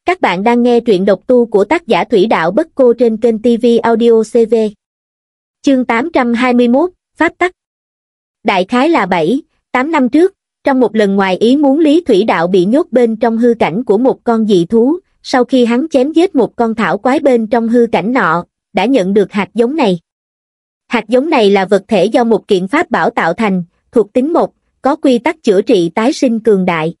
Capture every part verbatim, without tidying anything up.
Các bạn đang nghe truyện độc tu của tác giả Thủy Đạo Bất Cô trên kênh ti vi Audio xê vê. Chương tám trăm hai mươi mốt, Pháp tắc. Đại khái là bảy, tám năm trước, trong một lần ngoài ý muốn Lý Thủy Đạo bị nhốt bên trong hư cảnh của một con dị thú, sau khi hắn chém giết một con thảo quái bên trong hư cảnh nọ, đã nhận được hạt giống này. Hạt giống này là vật thể do một kiện pháp bảo tạo thành, thuộc tính một, có quy tắc chữa trị tái sinh cường đại.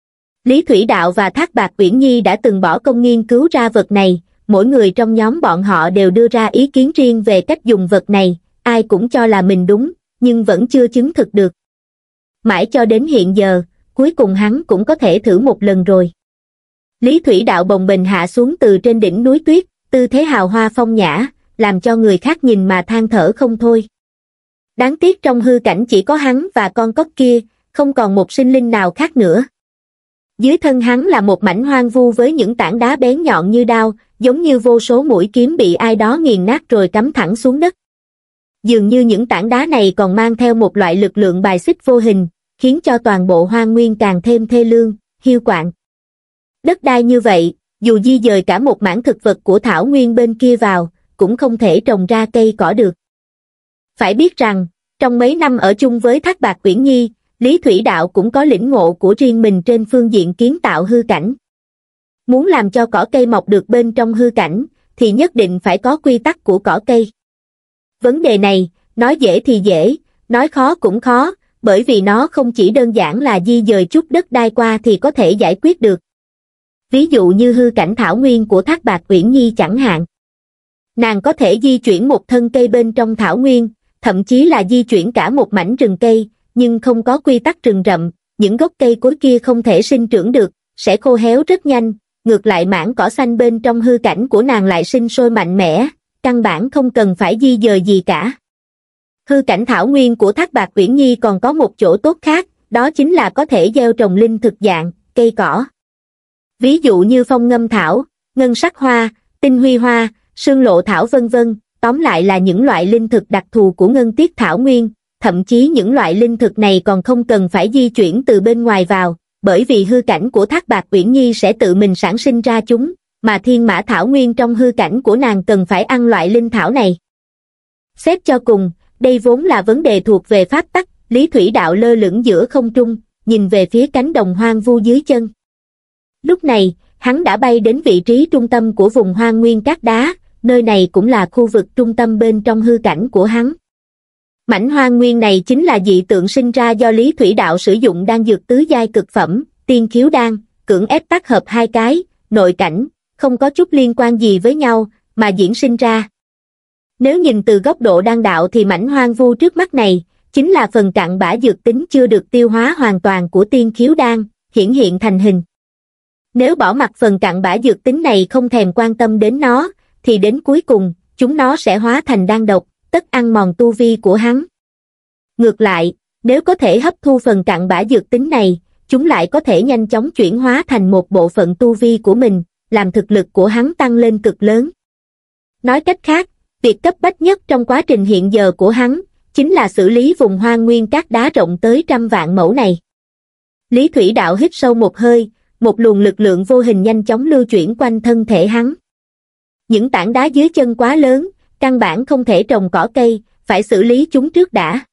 Lý Thủy Đạo và Thác Bạt Uyển Nhi đã từng bỏ công nghiên cứu ra vật này, mỗi người trong nhóm bọn họ đều đưa ra ý kiến riêng về cách dùng vật này, ai cũng cho là mình đúng, nhưng vẫn chưa chứng thực được. Mãi cho đến hiện giờ, cuối cùng hắn cũng có thể thử một lần rồi. Lý Thủy Đạo bồng bềnh hạ xuống từ trên đỉnh núi tuyết, tư thế hào hoa phong nhã, làm cho người khác nhìn mà than thở không thôi. Đáng tiếc trong hư cảnh chỉ có hắn và con cóc kia, không còn một sinh linh nào khác nữa. Dưới thân hắn là một mảnh hoang vu với những tảng đá bén nhọn như đao, giống như vô số mũi kiếm bị ai đó nghiền nát rồi cắm thẳng xuống đất. Dường như những tảng đá này còn mang theo một loại lực lượng bài xích vô hình, khiến cho toàn bộ hoang nguyên càng thêm thê lương, hiu quạnh. Đất đai như vậy, dù di dời cả một mảng thực vật của thảo nguyên bên kia vào, cũng không thể trồng ra cây cỏ được. Phải biết rằng, trong mấy năm ở chung với Thác Bạt Uyển Nhi, Lý Thủy Đạo cũng có lĩnh ngộ của riêng mình trên phương diện kiến tạo hư cảnh. Muốn làm cho cỏ cây mọc được bên trong hư cảnh, thì nhất định phải có quy tắc của cỏ cây. Vấn đề này, nói dễ thì dễ, nói khó cũng khó, bởi vì nó không chỉ đơn giản là di dời chút đất đai qua thì có thể giải quyết được. Ví dụ như hư cảnh thảo nguyên của Thác Bạt Uyển Nhi chẳng hạn. Nàng có thể di chuyển một thân cây bên trong thảo nguyên, thậm chí là di chuyển cả một mảnh rừng cây, nhưng không có quy tắc rừng rậm, những gốc cây cối kia không thể sinh trưởng được, sẽ khô héo rất nhanh, ngược lại mảng cỏ xanh bên trong hư cảnh của nàng lại sinh sôi mạnh mẽ, căn bản không cần phải di dời gì cả. Hư cảnh thảo nguyên của Thác Bạt Uyển Nhi còn có một chỗ tốt khác, đó chính là có thể gieo trồng linh thực dạng, cây cỏ. Ví dụ như phong ngâm thảo, ngân sắc hoa, tinh huy hoa, sương lộ thảo vân vân, tóm lại là những loại linh thực đặc thù của ngân tiết thảo nguyên. Thậm chí những loại linh thực này còn không cần phải di chuyển từ bên ngoài vào, bởi vì hư cảnh của Thác Bạt Uyển Nhi sẽ tự mình sản sinh ra chúng, mà thiên mã thảo nguyên trong hư cảnh của nàng cần phải ăn loại linh thảo này. Xét cho cùng, đây vốn là vấn đề thuộc về pháp tắc, Lý Thủy Đạo lơ lửng giữa không trung, nhìn về phía cánh đồng hoang vu dưới chân. Lúc này, hắn đã bay đến vị trí trung tâm của vùng hoang nguyên cát đá, nơi này cũng là khu vực trung tâm bên trong hư cảnh của hắn. Mảnh hoang nguyên này chính là dị tượng sinh ra do Lý Thủy Đạo sử dụng đan dược tứ giai cực phẩm, tiên khiếu đan, cưỡng ép tác hợp hai cái, nội cảnh, không có chút liên quan gì với nhau, mà diễn sinh ra. Nếu nhìn từ góc độ đan đạo thì mảnh hoang vu trước mắt này, chính là phần cặn bã dược tính chưa được tiêu hóa hoàn toàn của tiên khiếu đan, hiển hiện thành hình. Nếu bỏ mặc phần cặn bã dược tính này không thèm quan tâm đến nó, thì đến cuối cùng, chúng nó sẽ hóa thành đan độc, tất ăn mòn tu vi của hắn. Ngược lại, nếu có thể hấp thu phần cặn bã dược tính này, chúng lại có thể nhanh chóng chuyển hóa thành một bộ phận tu vi của mình, làm thực lực của hắn tăng lên cực lớn. Nói cách khác, việc cấp bách nhất trong quá trình hiện giờ của hắn, chính là xử lý vùng hoang nguyên cát đá rộng tới trăm vạn mẫu này. Lý Thủy Đạo hít sâu một hơi, một luồng lực lượng vô hình nhanh chóng lưu chuyển quanh thân thể hắn. Những tảng đá dưới chân quá lớn, căn bản không thể trồng cỏ cây, phải xử lý chúng trước đã.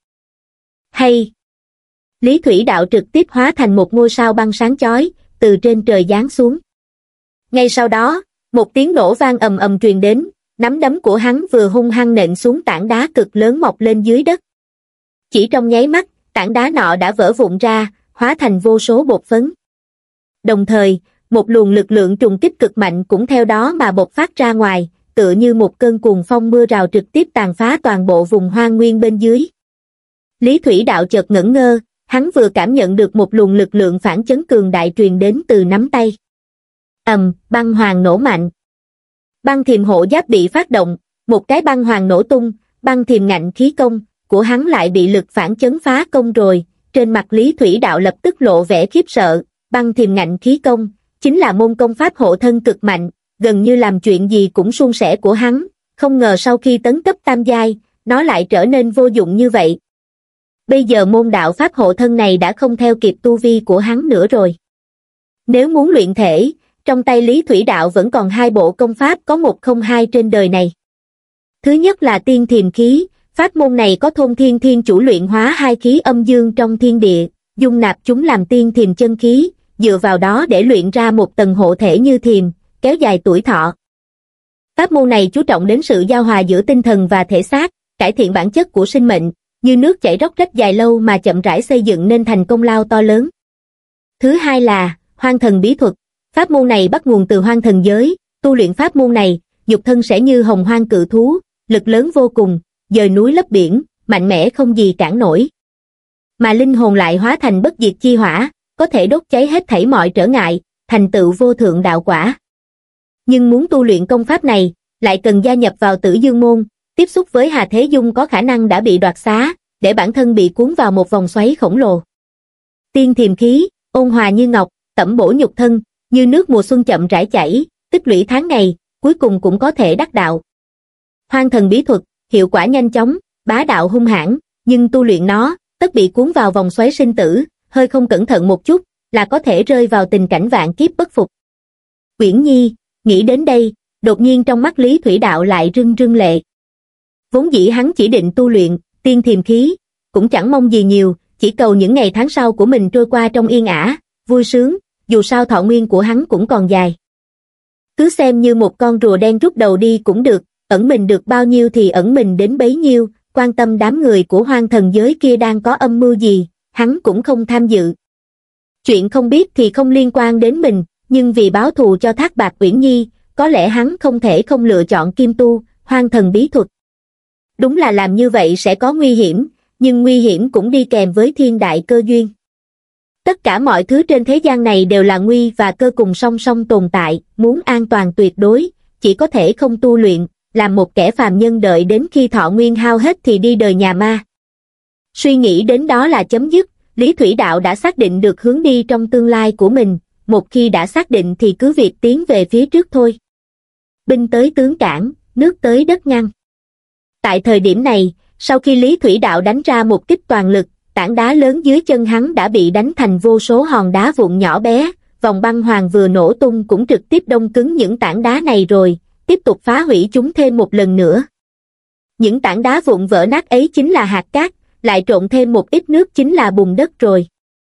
Hay! Lý Thủy Đạo trực tiếp hóa thành một ngôi sao băng sáng chói, từ trên trời giáng xuống. Ngay sau đó, một tiếng nổ vang ầm ầm truyền đến, nắm đấm của hắn vừa hung hăng nện xuống tảng đá cực lớn mọc lên dưới đất. Chỉ trong nháy mắt, tảng đá nọ đã vỡ vụn ra, hóa thành vô số bột phấn. Đồng thời, một luồng lực lượng trùng kích cực mạnh cũng theo đó mà bộc phát ra ngoài, tựa như một cơn cuồng phong mưa rào trực tiếp tàn phá toàn bộ vùng hoang nguyên bên dưới. Lý Thủy Đạo chợt ngẩn ngơ, hắn vừa cảm nhận được một luồng lực lượng phản chấn cường đại truyền đến từ nắm tay. Ầm, băng hoàng nổ mạnh. Băng thiềm hộ giáp bị phát động, một cái băng hoàng nổ tung, băng thiềm ngạnh khí công của hắn lại bị lực phản chấn phá công rồi. Trên mặt Lý Thủy Đạo lập tức lộ vẻ khiếp sợ, băng thiềm ngạnh khí công chính là môn công pháp hộ thân cực mạnh, gần như làm chuyện gì cũng suôn sẻ của hắn, không ngờ sau khi tấn cấp tam giai, nó lại trở nên vô dụng như vậy. Bây giờ môn đạo pháp hộ thân này đã không theo kịp tu vi của hắn nữa rồi. Nếu muốn luyện thể, trong tay Lý Thủy Đạo vẫn còn hai bộ công pháp có một không hai trên đời này. Thứ nhất là tiên thiềm khí, pháp môn này có thôn thiên thiên chủ luyện hóa hai khí âm dương trong thiên địa, dung nạp chúng làm tiên thiềm chân khí, dựa vào đó để luyện ra một tầng hộ thể như thiềm, kéo dài tuổi thọ. Pháp môn này chú trọng đến sự giao hòa giữa tinh thần và thể xác, cải thiện bản chất của sinh mệnh, như nước chảy róc rách dài lâu mà chậm rãi xây dựng nên thành công lao to lớn. Thứ hai là hoang thần bí thuật, pháp môn này bắt nguồn từ hoang thần giới, tu luyện pháp môn này, nhục thân sẽ như hồng hoang cự thú, lực lớn vô cùng, dời núi lấp biển, mạnh mẽ không gì cản nổi. Mà linh hồn lại hóa thành bất diệt chi hỏa, có thể đốt cháy hết thảy mọi trở ngại, thành tựu vô thượng đạo quả. Nhưng muốn tu luyện công pháp này, lại cần gia nhập vào Tử Dương môn, tiếp xúc với Hà Thế Dung có khả năng đã bị đoạt xá, để bản thân bị cuốn vào một vòng xoáy khổng lồ. Tiên thiềm khí, ôn hòa như ngọc, tẩm bổ nhục thân, như nước mùa xuân chậm rãi chảy, tích lũy tháng ngày, cuối cùng cũng có thể đắc đạo. Hoang thần bí thuật, hiệu quả nhanh chóng, bá đạo hung hãn, nhưng tu luyện nó, tất bị cuốn vào vòng xoáy sinh tử, hơi không cẩn thận một chút, là có thể rơi vào tình cảnh vạn kiếp bất phục. Uyển Nhi, nghĩ đến đây, đột nhiên trong mắt Lý Thủy Đạo lại rưng rưng lệ. Vốn dĩ hắn chỉ định tu luyện tiên thiềm khí, cũng chẳng mong gì nhiều, chỉ cầu những ngày tháng sau của mình trôi qua trong yên ả, vui sướng, dù sao thọ nguyên của hắn cũng còn dài. Cứ xem như một con rùa đen rút đầu đi cũng được, ẩn mình được bao nhiêu thì ẩn mình đến bấy nhiêu, quan tâm đám người của hoang thần giới kia đang có âm mưu gì, hắn cũng không tham dự. Chuyện không biết thì không liên quan đến mình, nhưng vì báo thù cho Thác Bạt Uyển Nhi, có lẽ hắn không thể không lựa chọn kim tu, hoang thần bí thuật. Đúng là làm như vậy sẽ có nguy hiểm, nhưng nguy hiểm cũng đi kèm với thiên đại cơ duyên. Tất cả mọi thứ trên thế gian này đều là nguy và cơ cùng song song tồn tại, muốn an toàn tuyệt đối, chỉ có thể không tu luyện, làm một kẻ phàm nhân đợi đến khi thọ nguyên hao hết thì đi đời nhà ma. Suy nghĩ đến đó là chấm dứt, Lý Thủy Đạo đã xác định được hướng đi trong tương lai của mình, một khi đã xác định thì cứ việc tiến về phía trước thôi. Binh tới tướng cản, nước tới đất ngăn. Tại thời điểm này, sau khi Lý Thủy Đạo đánh ra một kích toàn lực, tảng đá lớn dưới chân hắn đã bị đánh thành vô số hòn đá vụn nhỏ bé, vòng băng hoàng vừa nổ tung cũng trực tiếp đông cứng những tảng đá này rồi, tiếp tục phá hủy chúng thêm một lần nữa. Những tảng đá vụn vỡ nát ấy chính là hạt cát, lại trộn thêm một ít nước chính là bùn đất rồi.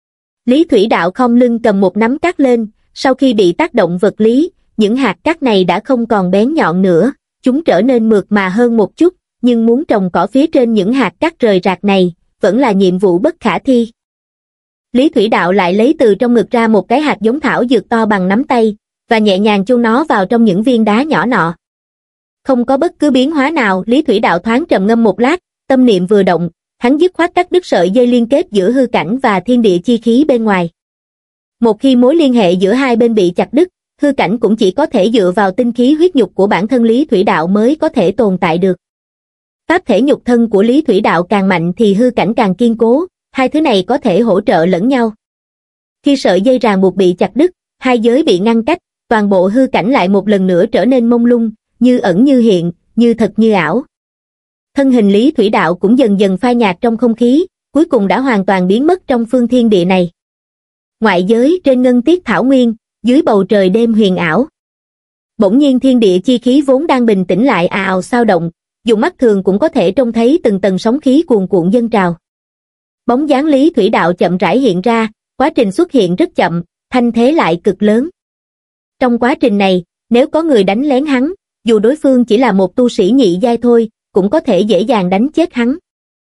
Lý Thủy Đạo khom lưng cầm một nắm cát lên, sau khi bị tác động vật lý, những hạt cát này đã không còn bén nhọn nữa, chúng trở nên mượt mà hơn một chút, nhưng muốn trồng cỏ phía trên những hạt cát rời rạc này, vẫn là nhiệm vụ bất khả thi. Lý Thủy Đạo lại lấy từ trong ngực ra một cái hạt giống thảo dược to bằng nắm tay, và nhẹ nhàng chôn nó vào trong những viên đá nhỏ nọ. Không có bất cứ biến hóa nào, Lý Thủy Đạo thoáng trầm ngâm một lát, tâm niệm vừa động, hắn dứt khoát cắt đứt sợi dây liên kết giữa hư cảnh và thiên địa chi khí bên ngoài. Một khi mối liên hệ giữa hai bên bị chặt đứt, hư cảnh cũng chỉ có thể dựa vào tinh khí huyết nhục của bản thân Lý Thủy Đạo mới có thể tồn tại được. Pháp thể nhục thân của Lý Thủy Đạo càng mạnh thì hư cảnh càng kiên cố, hai thứ này có thể hỗ trợ lẫn nhau. Khi sợi dây ràng buộc bị chặt đứt, hai giới bị ngăn cách, toàn bộ hư cảnh lại một lần nữa trở nên mông lung, như ẩn như hiện, như thật như ảo. Thân hình Lý Thủy Đạo cũng dần dần phai nhạt trong không khí, cuối cùng đã hoàn toàn biến mất trong phương thiên địa này. Ngoại giới trên ngân tiết thảo nguyên, dưới bầu trời đêm huyền ảo. Bỗng nhiên thiên địa chi khí vốn đang bình tĩnh lại ào ào sao động, dùng mắt thường cũng có thể trông thấy từng tầng sóng khí cuồn cuộn dâng trào. Bóng dáng Lý Thủy Đạo chậm rãi hiện ra, quá trình xuất hiện rất chậm, thanh thế lại cực lớn. Trong quá trình này, nếu có người đánh lén hắn, dù đối phương chỉ là một tu sĩ nhị giai thôi, cũng có thể dễ dàng đánh chết hắn.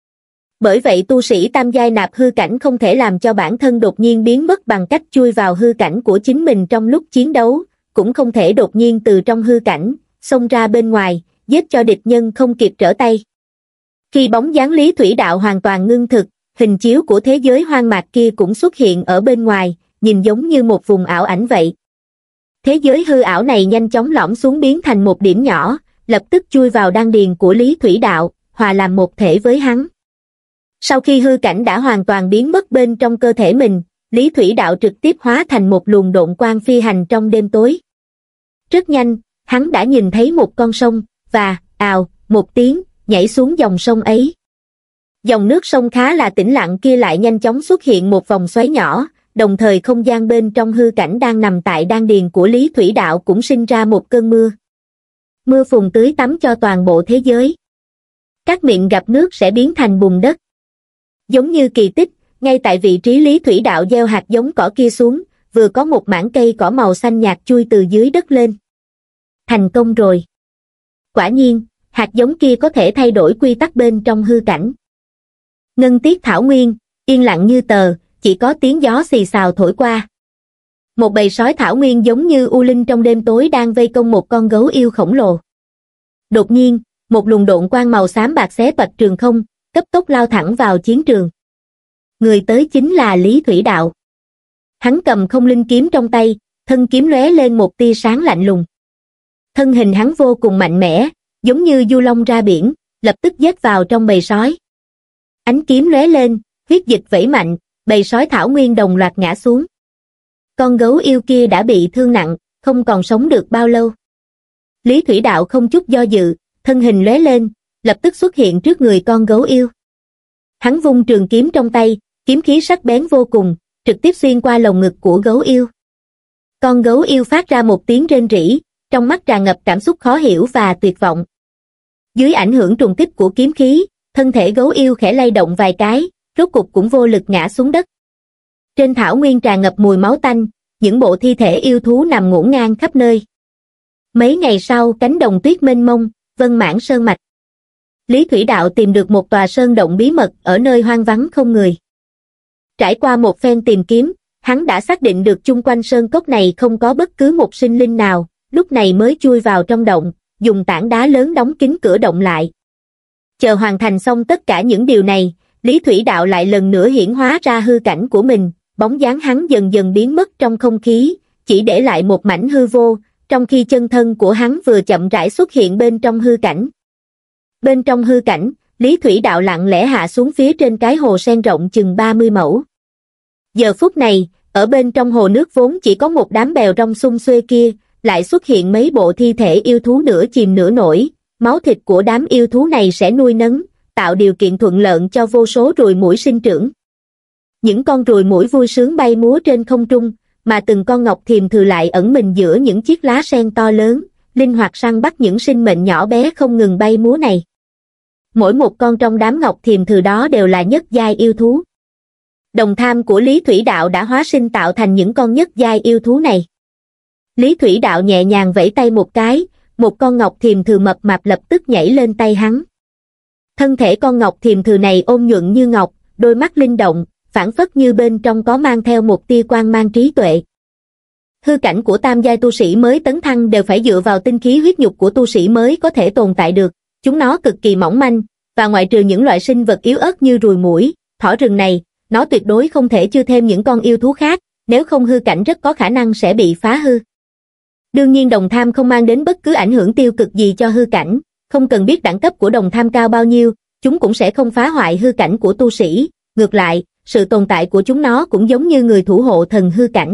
Bởi vậy tu sĩ tam giai nạp hư cảnh không thể làm cho bản thân đột nhiên biến mất bằng cách chui vào hư cảnh của chính mình trong lúc chiến đấu, cũng không thể đột nhiên từ trong hư cảnh, xông ra bên ngoài, giết cho địch nhân không kịp trở tay. Khi bóng dáng Lý Thủy Đạo hoàn toàn ngưng thực, hình chiếu của thế giới hoang mạc kia cũng xuất hiện ở bên ngoài, nhìn giống như một vùng ảo ảnh vậy. Thế giới hư ảo này nhanh chóng lõm xuống biến thành một điểm nhỏ, lập tức chui vào đan điền của Lý Thủy Đạo, hòa làm một thể với hắn. Sau khi hư cảnh đã hoàn toàn biến mất bên trong cơ thể mình, Lý Thủy Đạo trực tiếp hóa thành một luồng độn quang phi hành trong đêm tối. Rất nhanh, hắn đã nhìn thấy một con sông, và, ào, một tiếng, nhảy xuống dòng sông ấy. Dòng nước sông khá là tĩnh lặng kia lại nhanh chóng xuất hiện một vòng xoáy nhỏ, đồng thời không gian bên trong hư cảnh đang nằm tại đan điền của Lý Thủy Đạo cũng sinh ra một cơn mưa. Mưa phùn tưới tắm cho toàn bộ thế giới. Các miệng gặp nước sẽ biến thành bùn đất. Giống như kỳ tích, ngay tại vị trí Lý Thủy Đạo gieo hạt giống cỏ kia xuống, vừa có một mảng cây cỏ màu xanh nhạt chui từ dưới đất lên. Thành công rồi. Quả nhiên, hạt giống kia có thể thay đổi quy tắc bên trong hư cảnh. Ngân Tiết Thảo Nguyên, yên lặng như tờ, chỉ có tiếng gió xì xào thổi qua. Một bầy sói thảo nguyên giống như u linh trong đêm tối đang vây công một con gấu yêu khổng lồ. Đột nhiên, một luồng độn quang màu xám bạc xé bạch trường không, cấp tốc lao thẳng vào chiến trường. Người tới chính là Lý Thủy Đạo. Hắn cầm không linh kiếm trong tay, thân kiếm lóe lên một tia sáng lạnh lùng. Thân hình hắn vô cùng mạnh mẽ, giống như du long ra biển, lập tức giết vào trong bầy sói. Ánh kiếm lóe lên, huyết dịch vẩy mạnh, bầy sói thảo nguyên đồng loạt ngã xuống. Con gấu yêu kia đã bị thương nặng, không còn sống được bao lâu. Lý Thủy Đạo không chút do dự, thân hình lóe lên, lập tức xuất hiện trước người con gấu yêu. Hắn vung trường kiếm trong tay, kiếm khí sắc bén vô cùng, trực tiếp xuyên qua lồng ngực của gấu yêu. Con gấu yêu phát ra một tiếng rên rỉ, trong mắt tràn ngập cảm xúc khó hiểu và tuyệt vọng. Dưới ảnh hưởng trùng kích của kiếm khí, thân thể gấu yêu khẽ lay động vài cái, rốt cục cũng vô lực ngã xuống đất. Trên thảo nguyên tràn ngập mùi máu tanh, những bộ thi thể yêu thú nằm ngổn ngang khắp nơi. Mấy ngày sau, cánh đồng tuyết mênh mông, Vân Mãn Sơn Mạch. Lý Thủy Đạo tìm được một tòa sơn động bí mật ở nơi hoang vắng không người. Trải qua một phen tìm kiếm, hắn đã xác định được chung quanh sơn cốc này không có bất cứ một sinh linh nào, lúc này mới chui vào trong động, dùng tảng đá lớn đóng kín cửa động lại. Chờ hoàn thành xong tất cả những điều này, Lý Thủy Đạo lại lần nữa hiển hóa ra hư cảnh của mình, bóng dáng hắn dần dần biến mất trong không khí, chỉ để lại một mảnh hư vô, trong khi chân thân của hắn vừa chậm rãi xuất hiện bên trong hư cảnh. Bên trong hư cảnh, Lý Thủy Đạo lặng lẽ hạ xuống phía trên cái hồ sen rộng chừng ba mươi mẫu. Giờ phút này, ở bên trong hồ nước vốn chỉ có một đám bèo rong xung xuê kia, lại xuất hiện mấy bộ thi thể yêu thú nửa chìm nửa nổi, máu thịt của đám yêu thú này sẽ nuôi nấng, tạo điều kiện thuận lợi cho vô số ruồi muỗi sinh trưởng. Những con ruồi muỗi vui sướng bay múa trên không trung, mà từng con ngọc thiềm thừ lại ẩn mình giữa những chiếc lá sen to lớn, linh hoạt săn bắt những sinh mệnh nhỏ bé không ngừng bay múa này. Mỗi một con trong đám ngọc thiềm thừ đó đều là nhất giai yêu thú. Đồng tham của Lý Thủy Đạo đã hóa sinh tạo thành những con nhất giai yêu thú này. Lý Thủy Đạo nhẹ nhàng vẫy tay một cái, một con ngọc thiềm thừ mập mạp lập tức nhảy lên tay hắn. Thân thể con ngọc thiềm thừ này ôn nhuận như ngọc, đôi mắt linh động, phảng phất như bên trong có mang theo một tia quang mang trí tuệ. Hư cảnh của tam giai tu sĩ mới tấn thăng đều phải dựa vào tinh khí huyết nhục của tu sĩ mới có thể tồn tại được, chúng nó cực kỳ mỏng manh, và ngoại trừ những loại sinh vật yếu ớt như ruồi muỗi, thỏ rừng này, nó tuyệt đối không thể chứa thêm những con yêu thú khác, nếu không hư cảnh rất có khả năng sẽ bị phá hư. Đương nhiên đồng tham không mang đến bất cứ ảnh hưởng tiêu cực gì cho hư cảnh, không cần biết đẳng cấp của đồng tham cao bao nhiêu, chúng cũng sẽ không phá hoại hư cảnh của tu sĩ, ngược lại, sự tồn tại của chúng nó cũng giống như người thủ hộ thần hư cảnh.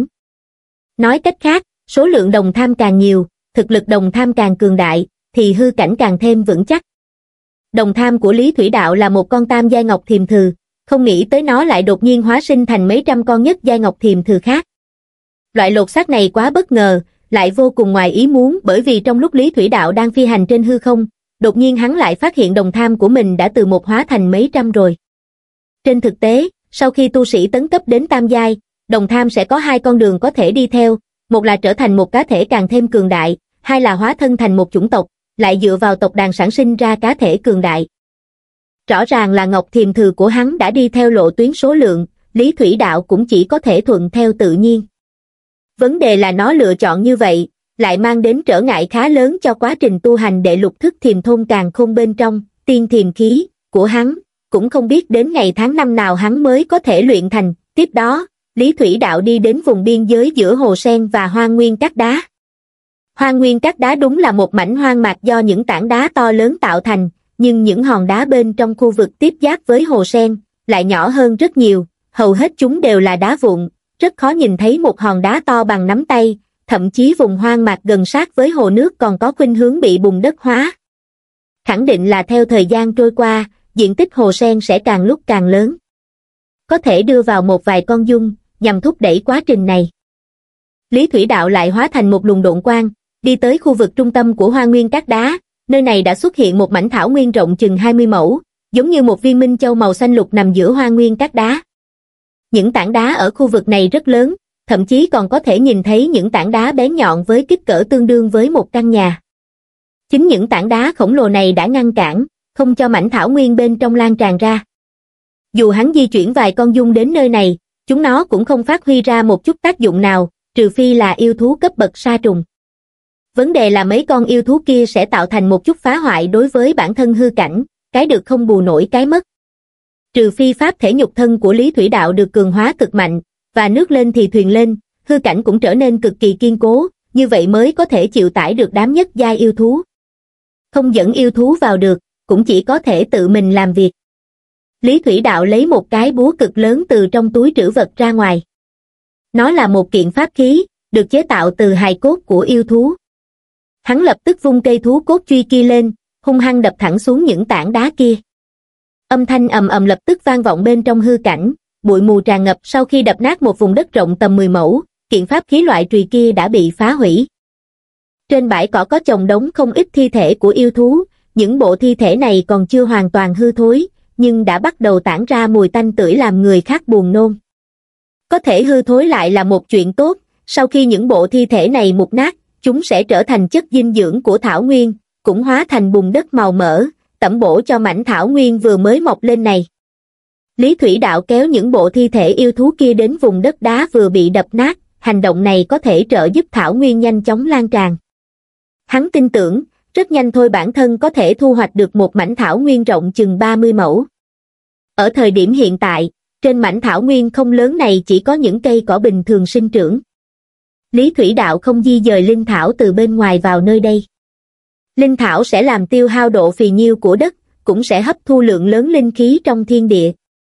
Nói cách khác, số lượng đồng tham càng nhiều, thực lực đồng tham càng cường đại, thì hư cảnh càng thêm vững chắc. Đồng tham của Lý Thủy Đạo là một con tam giai ngọc thiềm thừ, không nghĩ tới nó lại đột nhiên hóa sinh thành mấy trăm con nhất giai ngọc thiềm thừ khác. Loại lột xác này quá bất ngờ, lại vô cùng ngoài ý muốn, bởi vì trong lúc Lý Thủy Đạo đang phi hành trên hư không, đột nhiên hắn lại phát hiện đồng tham của mình đã từ một hóa thành mấy trăm rồi. Trên thực tế, sau khi tu sĩ tấn cấp đến tam giai, đồng tham sẽ có hai con đường có thể đi theo, một là trở thành một cá thể càng thêm cường đại, hai là hóa thân thành một chủng tộc, lại dựa vào tộc đàn sản sinh ra cá thể cường đại. Rõ ràng là ngọc thiềm thừ của hắn đã đi theo lộ tuyến số lượng, Lý Thủy Đạo cũng chỉ có thể thuận theo tự nhiên. Vấn đề là nó lựa chọn như vậy, lại mang đến trở ngại khá lớn cho quá trình tu hành đệ lục thức thiềm thôn càn khôn bên trong, tiên thiềm khí, của hắn, cũng không biết đến ngày tháng năm nào hắn mới có thể luyện thành. Tiếp đó, Lý Thủy Đạo đi đến vùng biên giới giữa hồ sen và hoang nguyên cát đá. Hoang nguyên cát đá đúng là một mảnh hoang mạc do những tảng đá to lớn tạo thành, nhưng những hòn đá bên trong khu vực tiếp giáp với hồ sen lại nhỏ hơn rất nhiều, hầu hết chúng đều là đá vụn, rất khó nhìn thấy một hòn đá to bằng nắm tay, thậm chí vùng hoang mạc gần sát với hồ nước còn có khuynh hướng bị bùn đất hóa. Khẳng định là theo thời gian trôi qua, diện tích hồ sen sẽ càng lúc càng lớn. Có thể đưa vào một vài con dung, nhằm thúc đẩy quá trình này. Lý Thủy Đạo lại hóa thành một luồng độn quang, đi tới khu vực trung tâm của Hoa Nguyên Các Đá, nơi này đã xuất hiện một mảnh thảo nguyên rộng chừng hai mươi mẫu, giống như một viên minh châu màu xanh lục nằm giữa Hoa Nguyên Các Đá. Những tảng đá ở khu vực này rất lớn, thậm chí còn có thể nhìn thấy những tảng đá bén nhọn với kích cỡ tương đương với một căn nhà. Chính những tảng đá khổng lồ này đã ngăn cản, không cho mảnh thảo nguyên bên trong lan tràn ra. Dù hắn di chuyển vài con dung đến nơi này, chúng nó cũng không phát huy ra một chút tác dụng nào, trừ phi là yêu thú cấp bậc sa trùng. Vấn đề là mấy con yêu thú kia sẽ tạo thành một chút phá hoại đối với bản thân hư cảnh, cái được không bù nổi cái mất. Trừ phi pháp thể nhục thân của Lý Thủy Đạo được cường hóa cực mạnh, và nước lên thì thuyền lên, hư cảnh cũng trở nên cực kỳ kiên cố, như vậy mới có thể chịu tải được đám nhất giai yêu thú. Không dẫn yêu thú vào được, cũng chỉ có thể tự mình làm việc. Lý Thủy Đạo lấy một cái búa cực lớn từ trong túi trữ vật ra ngoài. Nó là một kiện pháp khí, được chế tạo từ hài cốt của yêu thú. Hắn lập tức vung cây thú cốt truy kia lên, hung hăng đập thẳng xuống những tảng đá kia. Âm thanh ầm ầm lập tức vang vọng bên trong hư cảnh, bụi mù tràn ngập. Sau khi đập nát một vùng đất rộng tầm mười mẫu, kiện pháp khí loại chùy kia đã bị phá hủy. Trên bãi cỏ có chồng đống không ít thi thể của yêu thú, những bộ thi thể này còn chưa hoàn toàn hư thối, nhưng đã bắt đầu tản ra mùi tanh tưởi làm người khác buồn nôn. Có thể hư thối lại là một chuyện tốt, sau khi những bộ thi thể này mục nát, chúng sẽ trở thành chất dinh dưỡng của thảo nguyên, cũng hóa thành bùn đất màu mỡ, tẩm bổ cho mảnh thảo nguyên vừa mới mọc lên này. Lý Thủy Đạo kéo những bộ thi thể yêu thú kia đến vùng đất đá vừa bị đập nát, hành động này có thể trợ giúp thảo nguyên nhanh chóng lan tràn. Hắn tin tưởng, rất nhanh thôi bản thân có thể thu hoạch được một mảnh thảo nguyên rộng chừng ba mươi mẫu. Ở thời điểm hiện tại, trên mảnh thảo nguyên không lớn này chỉ có những cây cỏ bình thường sinh trưởng. Lý Thủy Đạo không di dời linh thảo từ bên ngoài vào nơi đây. Linh thảo sẽ làm tiêu hao độ phì nhiêu của đất, cũng sẽ hấp thu lượng lớn linh khí trong thiên địa.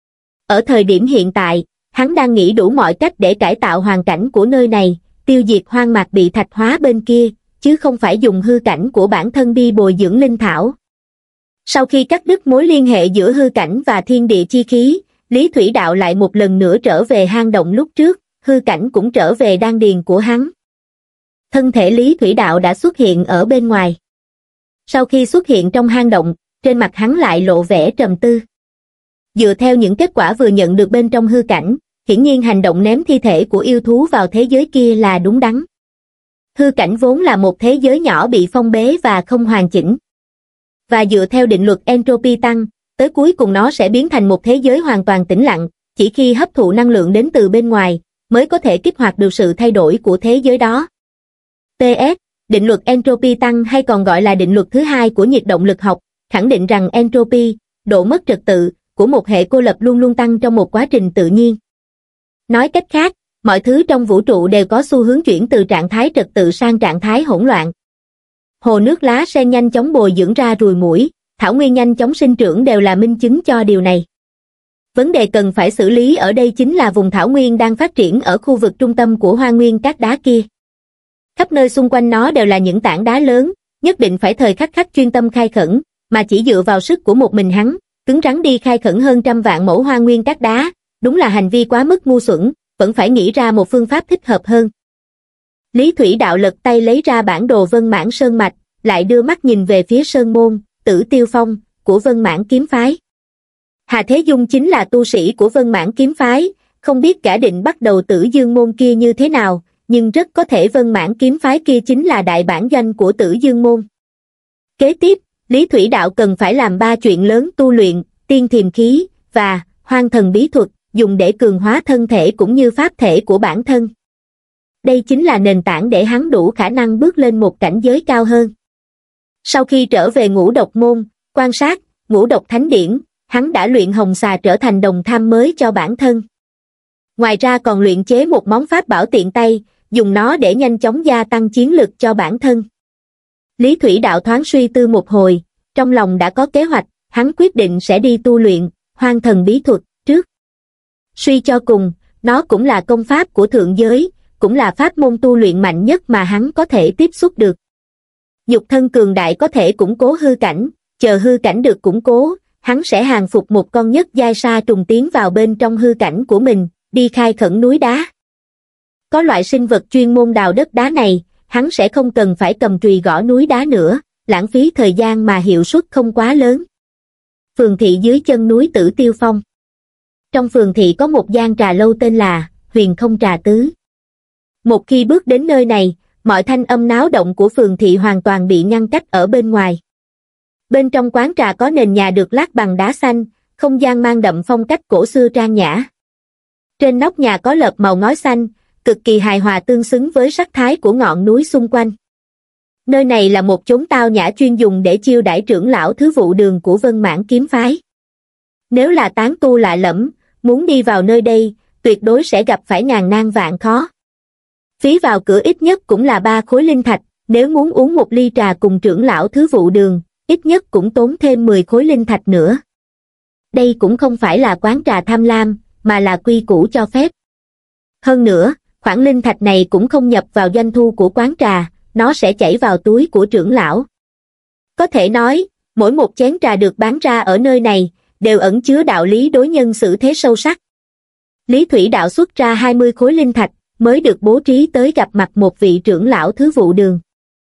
Ở thời điểm hiện tại, hắn đang nghĩ đủ mọi cách để cải tạo hoàn cảnh của nơi này, tiêu diệt hoang mạc bị thạch hóa bên kia, chứ không phải dùng hư cảnh của bản thân đi bồi dưỡng linh thảo. Sau khi cắt đứt mối liên hệ giữa hư cảnh và thiên địa chi khí, Lý Thủy Đạo lại một lần nữa trở về hang động lúc trước, hư cảnh cũng trở về đan điền của hắn. Thân thể Lý Thủy Đạo đã xuất hiện ở bên ngoài. Sau khi xuất hiện trong hang động, trên mặt hắn lại lộ vẻ trầm tư. Dựa theo những kết quả vừa nhận được bên trong hư cảnh, hiển nhiên hành động ném thi thể của yêu thú vào thế giới kia là đúng đắn. Hư cảnh vốn là một thế giới nhỏ bị phong bế và không hoàn chỉnh. Và dựa theo định luật entropy tăng, tới cuối cùng nó sẽ biến thành một thế giới hoàn toàn tĩnh lặng, chỉ khi hấp thụ năng lượng đến từ bên ngoài, mới có thể kích hoạt được sự thay đổi của thế giới đó. pê ét, định luật entropy tăng hay còn gọi là định luật thứ hai của nhiệt động lực học, khẳng định rằng entropy, độ mất trật tự, của một hệ cô lập luôn luôn tăng trong một quá trình tự nhiên. Nói cách khác, mọi thứ trong vũ trụ đều có xu hướng chuyển từ trạng thái trật tự sang trạng thái hỗn loạn. Hồ nước lá sen nhanh chóng bồi dưỡng ra ruồi muỗi, thảo nguyên nhanh chóng sinh trưởng đều là minh chứng cho điều này. Vấn đề cần phải xử lý ở đây chính là vùng thảo nguyên đang phát triển ở khu vực trung tâm của Hoa Nguyên Các Đá kia. Khắp nơi xung quanh nó đều là những tảng đá lớn, nhất định phải thời khắc khắc chuyên tâm khai khẩn, mà chỉ dựa vào sức của một mình hắn, cứng rắn đi khai khẩn hơn trăm vạn mẫu Hoa Nguyên Các Đá, đúng là hành vi quá mức ngu xuẩn, vẫn phải nghĩ ra một phương pháp thích hợp hơn. Lý Thủy Đạo lật tay lấy ra bản đồ Vân Mãn Sơn Mạch, lại đưa mắt nhìn về phía Sơn Môn, Tử Tiêu Phong, của Vân Mãn Kiếm Phái. Hà Thế Dung chính là tu sĩ của Vân Mãn Kiếm Phái, không biết cả định bắt đầu Tử Dương Môn kia như thế nào, nhưng rất có thể Vân Mãn Kiếm Phái kia chính là đại bản doanh của Tử Dương Môn. Kế tiếp, Lý Thủy Đạo cần phải làm ba chuyện lớn: tu luyện, tiên thiềm khí, và hoang thần bí thuật, dùng để cường hóa thân thể cũng như pháp thể của bản thân. Đây chính là nền tảng để hắn đủ khả năng bước lên một cảnh giới cao hơn. Sau khi trở về Ngũ Độc Môn, quan sát Ngũ Độc Thánh Điển, hắn đã luyện hồng xà trở thành đồng tham mới cho bản thân. Ngoài ra còn luyện chế một món pháp bảo tiện tay, dùng nó để nhanh chóng gia tăng chiến lực cho bản thân. Lý Thủy Đạo thoáng suy tư một hồi, trong lòng đã có kế hoạch, hắn quyết định sẽ đi tu luyện hoang thần bí thuật trước. Suy cho cùng, nó cũng là công pháp của thượng giới, cũng là pháp môn tu luyện mạnh nhất mà hắn có thể tiếp xúc được. Nhục thân cường đại có thể củng cố hư cảnh, chờ hư cảnh được củng cố, hắn sẽ hàng phục một con nhất giai sa trùng tiến vào bên trong hư cảnh của mình, đi khai khẩn núi đá. Có loại sinh vật chuyên môn đào đất đá này, hắn sẽ không cần phải cầm chùy gõ núi đá nữa, lãng phí thời gian mà hiệu suất không quá lớn. Phường thị dưới chân núi Tử Tiêu Phong. Trong phường thị có một gian trà lâu tên là Huyền Không Trà Tứ. Một khi bước đến nơi này, mọi thanh âm náo động của phường thị hoàn toàn bị ngăn cách ở bên ngoài. Bên trong quán trà có nền nhà được lát bằng đá xanh, không gian mang đậm phong cách cổ xưa trang nhã. Trên nóc nhà có lợp màu ngói xanh, cực kỳ hài hòa tương xứng với sắc thái của ngọn núi xung quanh. Nơi này là một chốn tao nhã chuyên dùng để chiêu đãi trưởng lão thứ vụ đường của Vân Mãn kiếm phái. Nếu là tán tu lạ lẫm, muốn đi vào nơi đây, tuyệt đối sẽ gặp phải ngàn nan vạn khó. Phí vào cửa ít nhất cũng là ba khối linh thạch, nếu muốn uống một ly trà cùng trưởng lão thứ vụ đường, ít nhất cũng tốn thêm mười khối linh thạch nữa. Đây cũng không phải là quán trà tham lam, mà là quy củ cho phép. Hơn nữa, khoản linh thạch này cũng không nhập vào doanh thu của quán trà, nó sẽ chảy vào túi của trưởng lão. Có thể nói, mỗi một chén trà được bán ra ở nơi này, đều ẩn chứa đạo lý đối nhân xử thế sâu sắc. Lý Thủy Đạo xuất ra hai mươi khối linh thạch, mới được bố trí tới gặp mặt một vị trưởng lão thứ vụ đường.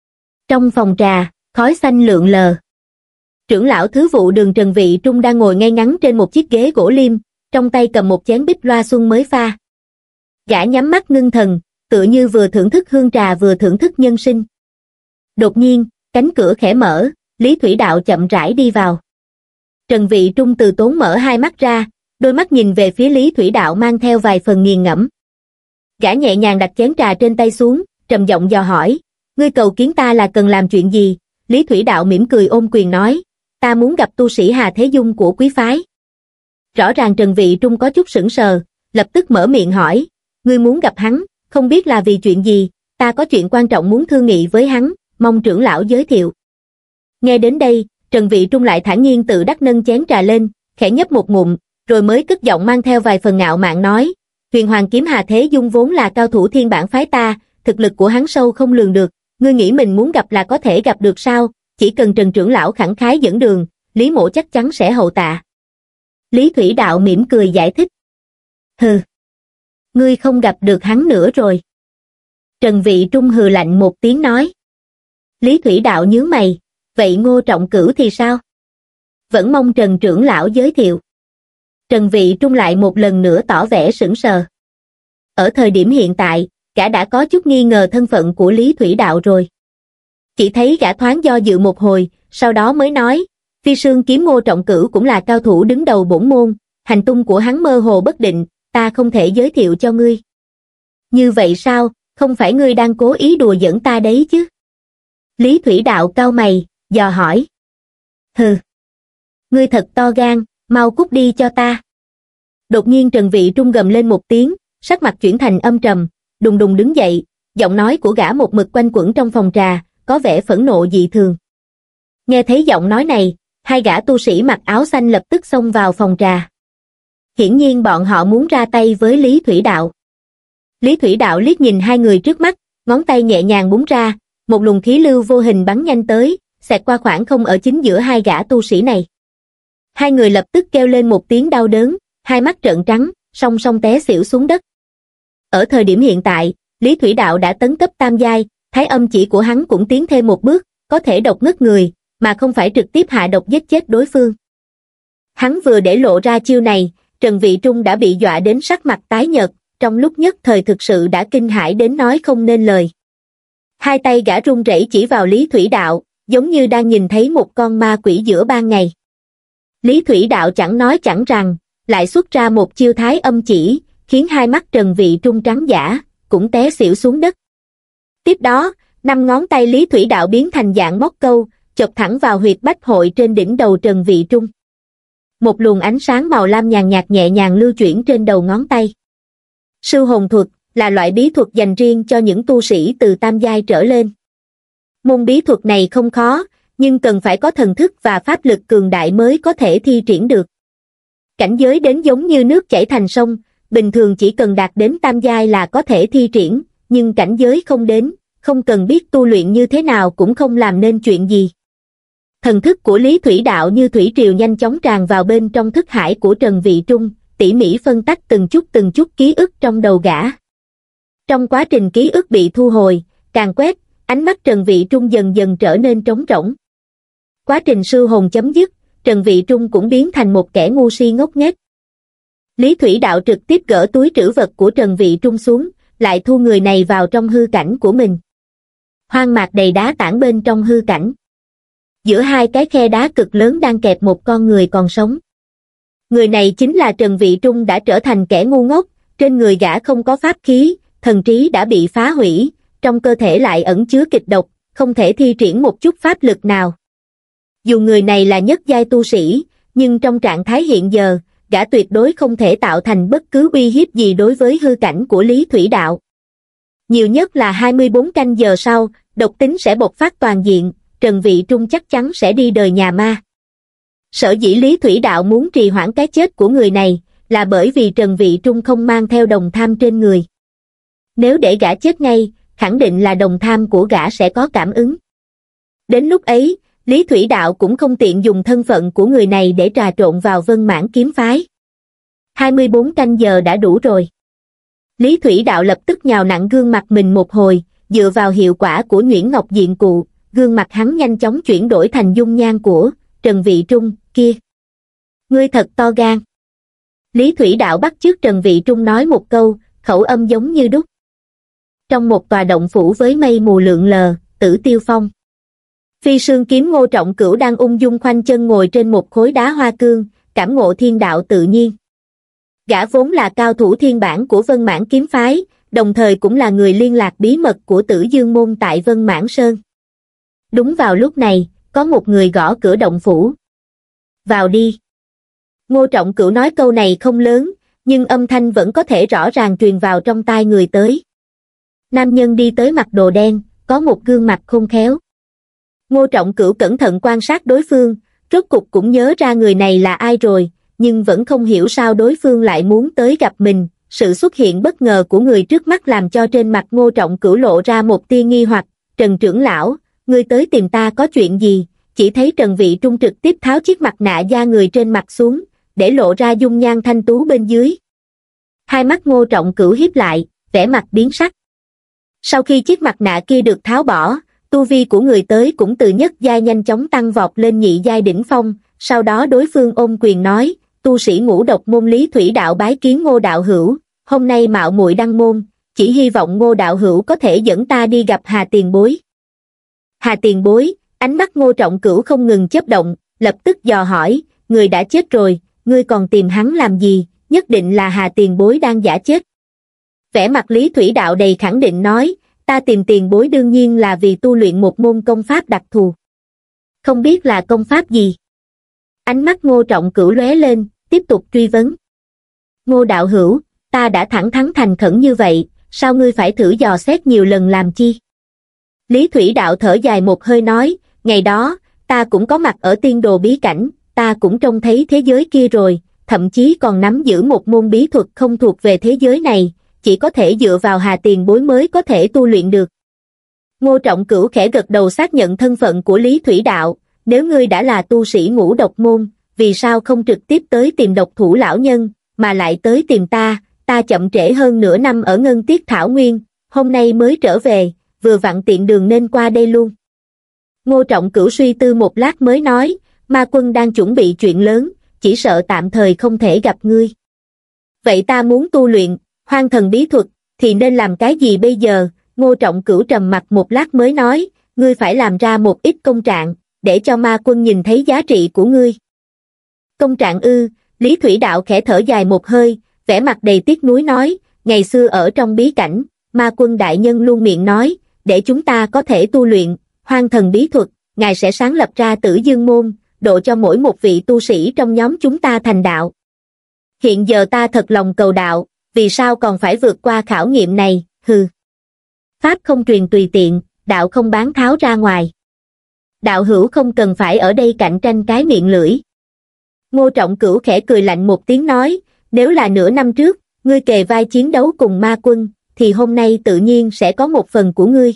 Trong phòng trà, khói xanh lượn lờ. Trưởng lão thứ vụ đường Trần Vị Trung đang ngồi ngay ngắn trên một chiếc ghế gỗ liêm, trong tay cầm một chén bích loa xuân mới pha. Gã nhắm mắt ngưng thần, tựa như vừa thưởng thức hương trà vừa thưởng thức nhân sinh. Đột nhiên, cánh cửa khẽ mở, Lý Thủy Đạo chậm rãi đi vào. Trần Vị Trung từ tốn mở hai mắt ra, đôi mắt nhìn về phía Lý Thủy Đạo mang theo vài phần nghiền ngẫm. Gã nhẹ nhàng đặt chén trà trên tay xuống, trầm giọng dò hỏi, ngươi cầu kiến ta là cần làm chuyện gì? Lý Thủy Đạo mỉm cười ôm quyền nói, ta muốn gặp tu sĩ Hà Thế Dung của quý phái. Rõ ràng Trần Vị Trung có chút sững sờ, lập tức mở miệng hỏi, ngươi muốn gặp hắn, không biết là vì chuyện gì, ta có chuyện quan trọng muốn thương nghị với hắn, mong trưởng lão giới thiệu. Nghe đến đây, Trần Vị Trung lại thản nhiên tự đắc nâng chén trà lên, khẽ nhấp một ngụm, rồi mới cất giọng mang theo vài phần ngạo mạn nói, Huyền Hoàng kiếm Hà Thế Dung vốn là cao thủ thiên bản phái ta, thực lực của hắn sâu không lường được, ngươi nghĩ mình muốn gặp là có thể gặp được sao, chỉ cần Trần trưởng lão khẳng khái dẫn đường, Lý mỗ chắc chắn sẽ hậu tạ. Lý Thủy Đạo mỉm cười giải thích. Hừ, ngươi không gặp được hắn nữa rồi. Trần Vị Trung hừ lạnh một tiếng nói. Lý Thủy Đạo nhướng mày, vậy Ngô Trọng Cửu thì sao? Vẫn mong Trần trưởng lão giới thiệu. Trần Vị Trung lại một lần nữa tỏ vẻ sững sờ. Ở thời điểm hiện tại, gã đã có chút nghi ngờ thân phận của Lý Thủy Đạo rồi. Chỉ thấy gã thoáng do dự một hồi, sau đó mới nói, Phi Sương kiếm Ngô Trọng Cửu cũng là cao thủ đứng đầu bổn môn, hành tung của hắn mơ hồ bất định, ta không thể giới thiệu cho ngươi. Như vậy sao, không phải ngươi đang cố ý đùa giỡn ta đấy chứ? Lý Thủy Đạo cau mày, dò hỏi. Hừ, ngươi thật to gan, mau cút đi cho ta. Đột nhiên Trần Vị Trung gầm lên một tiếng, sắc mặt chuyển thành âm trầm, đùng đùng đứng dậy, giọng nói của gã một mực quanh quẩn trong phòng trà, có vẻ phẫn nộ dị thường. Nghe thấy giọng nói này, hai gã tu sĩ mặc áo xanh lập tức xông vào phòng trà. Hiển nhiên bọn họ muốn ra tay với Lý Thủy Đạo. Lý Thủy Đạo liếc nhìn hai người trước mắt, ngón tay nhẹ nhàng búng ra, một luồng khí lưu vô hình bắn nhanh tới, xẹt qua khoảng không ở chính giữa hai gã tu sĩ này. Hai người lập tức kêu lên một tiếng đau đớn, hai mắt trợn trắng, song song té xỉu xuống đất. Ở thời điểm hiện tại, Lý Thủy Đạo đã tấn cấp tam giai, thái âm chỉ của hắn cũng tiến thêm một bước, có thể độc ngất người, mà không phải trực tiếp hạ độc giết chết đối phương. Hắn vừa để lộ ra chiêu này, Trần Vị Trung đã bị dọa đến sắc mặt tái nhợt, trong lúc nhất thời thực sự đã kinh hãi đến nói không nên lời. Hai tay gã run rẩy chỉ vào Lý Thủy Đạo, giống như đang nhìn thấy một con ma quỷ giữa ban ngày. Lý Thủy Đạo chẳng nói chẳng rằng, lại xuất ra một chiêu thái âm chỉ, khiến hai mắt Trần Vị Trung trắng dã, cũng té xỉu xuống đất. Tiếp đó, năm ngón tay Lý Thủy Đạo biến thành dạng móc câu, chộp thẳng vào huyệt bách hội trên đỉnh đầu Trần Vị Trung. Một luồng ánh sáng màu lam nhàn nhạt nhẹ nhàng lưu chuyển trên đầu ngón tay. Sư hồn thuật là loại bí thuật dành riêng cho những tu sĩ từ tam giai trở lên. Môn bí thuật này không khó, nhưng cần phải có thần thức và pháp lực cường đại mới có thể thi triển được. Cảnh giới đến giống như nước chảy thành sông, bình thường chỉ cần đạt đến tam giai là có thể thi triển, nhưng cảnh giới không đến, không cần biết tu luyện như thế nào cũng không làm nên chuyện gì. Thần thức của Lý Thủy Đạo như thủy triều nhanh chóng tràn vào bên trong thức hải của Trần Vị Trung, tỉ mỉ phân tách từng chút từng chút ký ức trong đầu gã. Trong quá trình ký ức bị thu hồi, càng quét, ánh mắt Trần Vị Trung dần dần trở nên trống rỗng. Quá trình sư hồn chấm dứt, Trần Vị Trung cũng biến thành một kẻ ngu si ngốc nghếch. Lý Thủy Đạo trực tiếp gỡ túi trữ vật của Trần Vị Trung xuống, lại thu người này vào trong hư cảnh của mình. Hoang mạc đầy đá tảng bên trong hư cảnh. Giữa hai cái khe đá cực lớn đang kẹp một con người còn sống. Người này chính là Trần Vị Trung đã trở thành kẻ ngu ngốc, trên người gã không có pháp khí, thần trí đã bị phá hủy, trong cơ thể lại ẩn chứa kịch độc, không thể thi triển một chút pháp lực nào. Dù người này là nhất giai tu sĩ, nhưng trong trạng thái hiện giờ, gã tuyệt đối không thể tạo thành bất cứ uy hiếp gì đối với hư cảnh của Lý Thủy Đạo. Nhiều nhất là hai mươi bốn canh giờ sau, độc tính sẽ bộc phát toàn diện, Trần Vị Trung chắc chắn sẽ đi đời nhà ma. Sở dĩ Lý Thủy Đạo muốn trì hoãn cái chết của người này, là bởi vì Trần Vị Trung không mang theo đồng tham trên người. Nếu để gã chết ngay, khẳng định là đồng tham của gã sẽ có cảm ứng. Đến lúc ấy, Lý Thủy Đạo cũng không tiện dùng thân phận của người này để trà trộn vào Vân Mãn kiếm phái. hai mươi bốn canh giờ đã đủ rồi. Lý Thủy Đạo lập tức nhào nặn gương mặt mình một hồi, dựa vào hiệu quả của nhuyễn ngọc diện cụ, gương mặt hắn nhanh chóng chuyển đổi thành dung nhan của Trần Vị Trung, kia. Ngươi thật to gan. Lý Thủy Đạo bắt chước Trần Vị Trung nói một câu, khẩu âm giống như đúc. Trong một tòa động phủ với mây mù lượn lờ, Tử Tiêu Phong. Phi Sương Kiếm Ngô Trọng Cửu đang ung dung khoanh chân ngồi trên một khối đá hoa cương, cảm ngộ thiên đạo tự nhiên. Gã vốn là cao thủ thiên bản của Vân Mãn kiếm phái, đồng thời cũng là người liên lạc bí mật của Tử Dương môn tại Vân Mãn Sơn. Đúng vào lúc này, có một người gõ cửa động phủ. Vào đi. Ngô Trọng Cửu nói câu này không lớn, nhưng âm thanh vẫn có thể rõ ràng truyền vào trong tai người tới. Nam nhân đi tới mặc đồ đen, có một gương mặt khôn khéo. Ngô Trọng Cửu cẩn thận quan sát đối phương, rốt cục cũng nhớ ra người này là ai rồi, nhưng vẫn không hiểu sao đối phương lại muốn tới gặp mình. Sự xuất hiện bất ngờ của người trước mắt làm cho trên mặt Ngô Trọng Cửu lộ ra một tia nghi hoặc. Trần trưởng lão, ngươi tới tìm ta có chuyện gì? Chỉ thấy Trần Vị Trung trực tiếp tháo chiếc mặt nạ da người trên mặt xuống, để lộ ra dung nhan thanh tú bên dưới. Hai mắt Ngô Trọng Cửu híp lại, vẻ mặt biến sắc. Sau khi chiếc mặt nạ kia được tháo bỏ, tu vi của người tới cũng từ nhất giai nhanh chóng tăng vọt lên nhị giai đỉnh phong, sau đó đối phương ôm quyền nói, tu sĩ Ngũ Độc môn Lý Thủy Đạo bái kiến Ngô đạo hữu, hôm nay mạo muội đăng môn, chỉ hy vọng Ngô đạo hữu có thể dẫn ta đi gặp Hà tiền bối. Hà tiền bối, ánh mắt Ngô Trọng Cửu không ngừng chớp động, lập tức dò hỏi, người đã chết rồi, ngươi còn tìm hắn làm gì, nhất định là Hà tiền bối đang giả chết. Vẻ mặt Lý Thủy Đạo đầy khẳng định nói, ta tìm tiền bối đương nhiên là vì tu luyện một môn công pháp đặc thù. Không biết là công pháp gì? Ánh mắt Ngô Trọng Cửu lóe lên, tiếp tục truy vấn. Ngô đạo hữu, ta đã thẳng thắn thành khẩn như vậy, sao ngươi phải thử dò xét nhiều lần làm chi? Lý Thủy Đạo thở dài một hơi nói, ngày đó, ta cũng có mặt ở tiên đồ bí cảnh, ta cũng trông thấy thế giới kia rồi, thậm chí còn nắm giữ một môn bí thuật không thuộc về thế giới này, chỉ có thể dựa vào Hà tiền bối mới có thể tu luyện được. Ngô Trọng Cửu khẽ gật đầu xác nhận thân phận của Lý Thủy Đạo, nếu ngươi đã là tu sĩ Ngũ Độc môn, vì sao không trực tiếp tới tìm độc thủ lão nhân, mà lại tới tìm ta, ta chậm trễ hơn nửa năm ở Ngân Tiết Thảo Nguyên, hôm nay mới trở về, vừa vặn tiện đường nên qua đây luôn. Ngô Trọng Cửu suy tư một lát mới nói, ma quân đang chuẩn bị chuyện lớn, chỉ sợ tạm thời không thể gặp ngươi. Vậy ta muốn tu luyện Hoang Thần bí thuật, thì nên làm cái gì bây giờ? Ngô Trọng Cửu trầm mặt một lát mới nói, ngươi phải làm ra một ít công trạng, để cho ma quân nhìn thấy giá trị của ngươi. Công trạng ư? Lý Thủy Đạo khẽ thở dài một hơi, vẻ mặt đầy tiếc nuối nói, ngày xưa ở trong bí cảnh, ma quân đại nhân luôn miệng nói, để chúng ta có thể tu luyện Hoang Thần bí thuật, ngài sẽ sáng lập ra Tử Dương môn, độ cho mỗi một vị tu sĩ trong nhóm chúng ta thành đạo. Hiện giờ ta thật lòng cầu đạo, vì sao còn phải vượt qua khảo nghiệm này, hừ. Pháp không truyền tùy tiện, đạo không bán tháo ra ngoài. Đạo hữu không cần phải ở đây cạnh tranh cái miệng lưỡi. Ngô Trọng Cửu khẽ cười lạnh một tiếng nói, nếu là nửa năm trước, ngươi kề vai chiến đấu cùng ma quân, thì hôm nay tự nhiên sẽ có một phần của ngươi.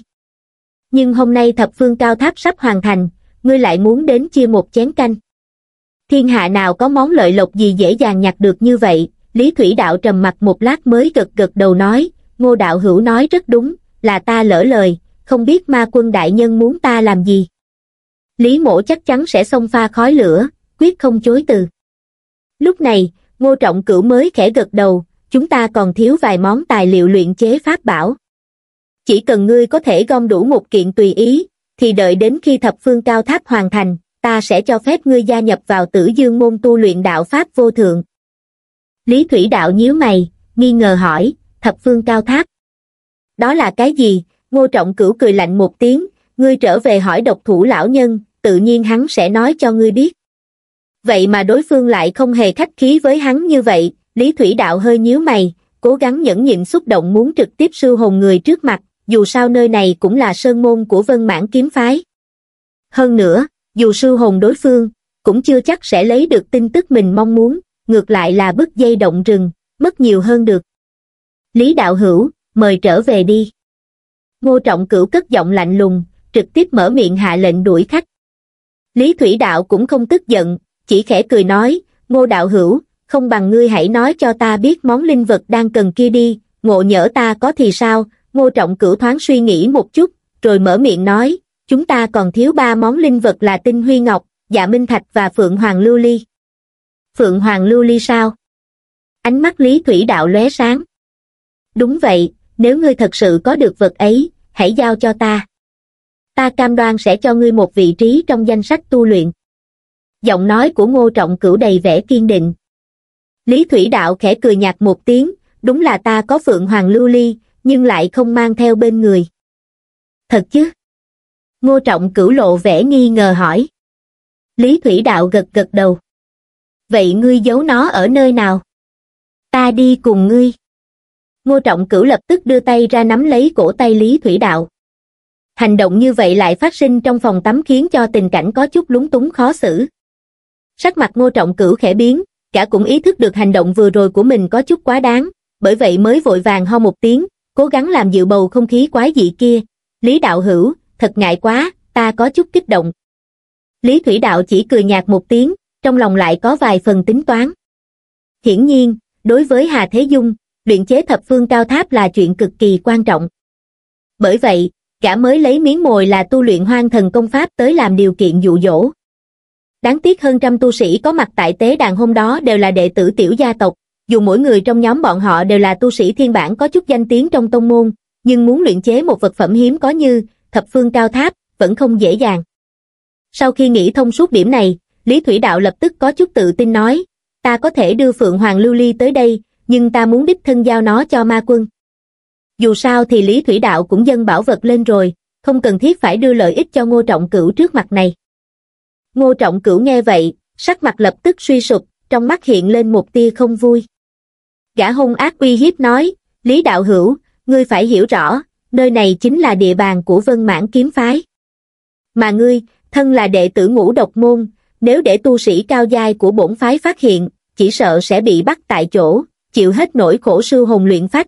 Nhưng hôm nay thập phương cao tháp sắp hoàn thành, ngươi lại muốn đến chia một chén canh. Thiên hạ nào có món lợi lộc gì dễ dàng nhặt được như vậy, Lý Thủy Đạo trầm mặc một lát mới gật gật đầu nói, Ngô đạo hữu nói rất đúng, là ta lỡ lời, không biết ma quân đại nhân muốn ta làm gì. Lý Mỗ chắc chắn sẽ xông pha khói lửa, quyết không chối từ. Lúc này, Ngô Trọng Cửu mới khẽ gật đầu, chúng ta còn thiếu vài món tài liệu luyện chế pháp bảo. Chỉ cần ngươi có thể gom đủ một kiện tùy ý, thì đợi đến khi thập phương cao tháp hoàn thành, ta sẽ cho phép ngươi gia nhập vào Tử Dương môn tu luyện đạo pháp vô thượng. Lý Thủy Đạo nhíu mày, nghi ngờ hỏi, thập phương cao tháp. Đó là cái gì? Ngô Trọng Cửu cười lạnh một tiếng, ngươi trở về hỏi độc thủ lão nhân, tự nhiên hắn sẽ nói cho ngươi biết. Vậy mà đối phương lại không hề khách khí với hắn như vậy, Lý Thủy Đạo hơi nhíu mày, cố gắng nhẫn nhịn xúc động muốn trực tiếp sưu hồn người trước mặt, dù sao nơi này cũng là sơn môn của Vân Mãn kiếm phái. Hơn nữa, dù sưu hồn đối phương, cũng chưa chắc sẽ lấy được tin tức mình mong muốn, ngược lại là bứt dây động rừng, mất nhiều hơn được. Lý đạo hữu, mời trở về đi. Ngô Trọng Cửu cất giọng lạnh lùng, trực tiếp mở miệng hạ lệnh đuổi khách. Lý Thủy Đạo cũng không tức giận, chỉ khẽ cười nói, Ngô đạo hữu, không bằng ngươi hãy nói cho ta biết món linh vật đang cần kia đi, ngộ nhỡ ta có thì sao. Ngô Trọng Cửu thoáng suy nghĩ một chút, rồi mở miệng nói, chúng ta còn thiếu ba món linh vật là Tinh Huy Ngọc, Dạ Minh Thạch và Phượng Hoàng Lưu Ly. Phượng Hoàng Lưu Ly sao? Ánh mắt Lý Thủy Đạo lóe sáng. Đúng vậy, nếu ngươi thật sự có được vật ấy, hãy giao cho ta. Ta cam đoan sẽ cho ngươi một vị trí trong danh sách tu luyện. Giọng nói của Ngô Trọng Cửu đầy vẻ kiên định. Lý Thủy Đạo khẽ cười nhạt một tiếng, đúng là ta có Phượng Hoàng Lưu Ly, nhưng lại không mang theo bên người. Thật chứ? Ngô Trọng Cửu lộ vẻ nghi ngờ hỏi. Lý Thủy Đạo gật gật đầu. Vậy ngươi giấu nó ở nơi nào? Ta đi cùng ngươi. Ngô Trọng Cửu lập tức đưa tay ra nắm lấy cổ tay Lý Thủy Đạo. Hành động như vậy lại phát sinh trong phòng tắm khiến cho tình cảnh có chút lúng túng khó xử. Sắc mặt Ngô Trọng Cửu khẽ biến, cả cũng ý thức được hành động vừa rồi của mình có chút quá đáng, bởi vậy mới vội vàng ho một tiếng, cố gắng làm dịu bầu không khí quái dị kia. Lý đạo hữu, thật ngại quá, ta có chút kích động. Lý Thủy Đạo chỉ cười nhạt một tiếng, trong lòng lại có vài phần tính toán. Hiển nhiên, đối với Hà Thế Dung, luyện chế thập phương cao tháp là chuyện cực kỳ quan trọng. Bởi vậy, gã mới lấy miếng mồi là tu luyện hoang thần công pháp tới làm điều kiện dụ dỗ. Đáng tiếc hơn trăm tu sĩ có mặt tại tế đàn hôm đó đều là đệ tử tiểu gia tộc, dù mỗi người trong nhóm bọn họ đều là tu sĩ thiên bản có chút danh tiếng trong tông môn, nhưng muốn luyện chế một vật phẩm hiếm có như thập phương cao tháp vẫn không dễ dàng. Sau khi nghĩ thông suốt điểm này, Lý Thủy Đạo lập tức có chút tự tin nói, ta có thể đưa Phượng Hoàng Lưu Ly tới đây, nhưng ta muốn đích thân giao nó cho ma quân. Dù sao thì Lý Thủy Đạo cũng dâng bảo vật lên rồi, không cần thiết phải đưa lợi ích cho Ngô Trọng Cửu trước mặt này. Ngô Trọng Cửu nghe vậy, sắc mặt lập tức suy sụp, trong mắt hiện lên một tia không vui. Gã hung ác uy hiếp nói, Lý đạo hữu, ngươi phải hiểu rõ, nơi này chính là địa bàn của Vân Mãn kiếm phái. Mà ngươi, thân là đệ tử Ngũ Độc môn, nếu để tu sĩ cao giai của bổn phái phát hiện, chỉ sợ sẽ bị bắt tại chỗ, chịu hết nỗi khổ sưu hồn luyện phách.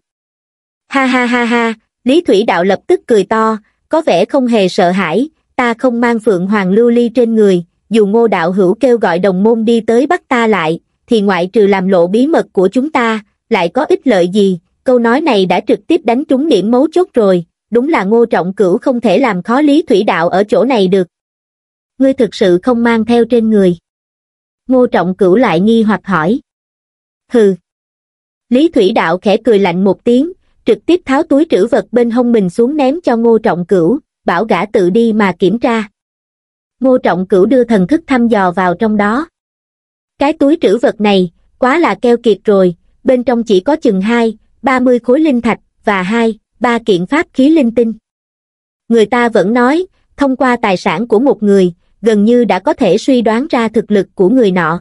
Ha ha ha ha, Lý Thủy Đạo lập tức cười to, có vẻ không hề sợ hãi, ta không mang Phượng Hoàng Lưu Ly trên người, dù Ngô đạo hữu kêu gọi đồng môn đi tới bắt ta lại, thì ngoại trừ làm lộ bí mật của chúng ta, lại có ích lợi gì? Câu nói này đã trực tiếp đánh trúng điểm mấu chốt rồi, đúng là Ngô Trọng Cửu không thể làm khó Lý Thủy Đạo ở chỗ này được. Ngươi thực sự không mang theo trên người? Ngô Trọng Cửu lại nghi hoặc hỏi. Hừ. Lý Thủy Đạo khẽ cười lạnh một tiếng, trực tiếp tháo túi trữ vật bên hông mình xuống ném cho Ngô Trọng Cửu, bảo gã tự đi mà kiểm tra. Ngô Trọng Cửu đưa thần thức thăm dò vào trong đó. Cái túi trữ vật này, quá là keo kiệt rồi, bên trong chỉ có chừng hai, ba mươi khối linh thạch, và hai, ba kiện pháp khí linh tinh. Người ta vẫn nói, thông qua tài sản của một người, gần như đã có thể suy đoán ra thực lực của người nọ.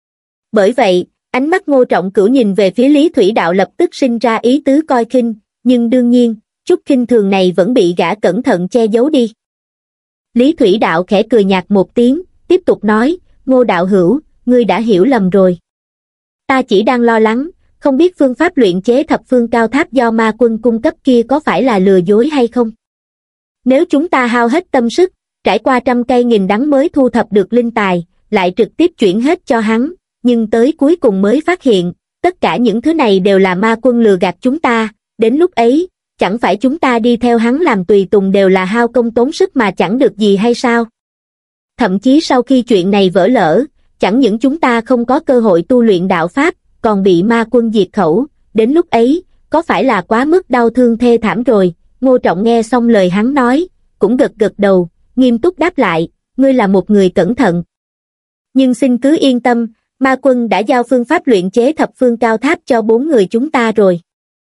Bởi vậy, ánh mắt Ngô Trọng Cửu nhìn về phía Lý Thủy Đạo lập tức sinh ra ý tứ coi khinh, nhưng đương nhiên, chút khinh thường này vẫn bị gã cẩn thận che giấu đi. Lý Thủy Đạo khẽ cười nhạt một tiếng, tiếp tục nói, Ngô đạo hữu, ngươi đã hiểu lầm rồi. Ta chỉ đang lo lắng, không biết phương pháp luyện chế thập phương cao tháp do ma quân cung cấp kia có phải là lừa dối hay không. Nếu chúng ta hao hết tâm sức, trải qua trăm cây nghìn đắng mới thu thập được linh tài, lại trực tiếp chuyển hết cho hắn, nhưng tới cuối cùng mới phát hiện, tất cả những thứ này đều là ma quân lừa gạt chúng ta, đến lúc ấy, chẳng phải chúng ta đi theo hắn làm tùy tùng đều là hao công tốn sức mà chẳng được gì hay sao? Thậm chí sau khi chuyện này vỡ lỡ, chẳng những chúng ta không có cơ hội tu luyện đạo Pháp, còn bị ma quân diệt khẩu, đến lúc ấy, có phải là quá mức đau thương thê thảm rồi? Ngô Trọng nghe xong lời hắn nói, cũng gật gật đầu, nghiêm túc đáp lại, ngươi là một người cẩn thận. Nhưng xin cứ yên tâm, ma quân đã giao phương pháp luyện chế thập phương cao tháp cho bốn người chúng ta rồi.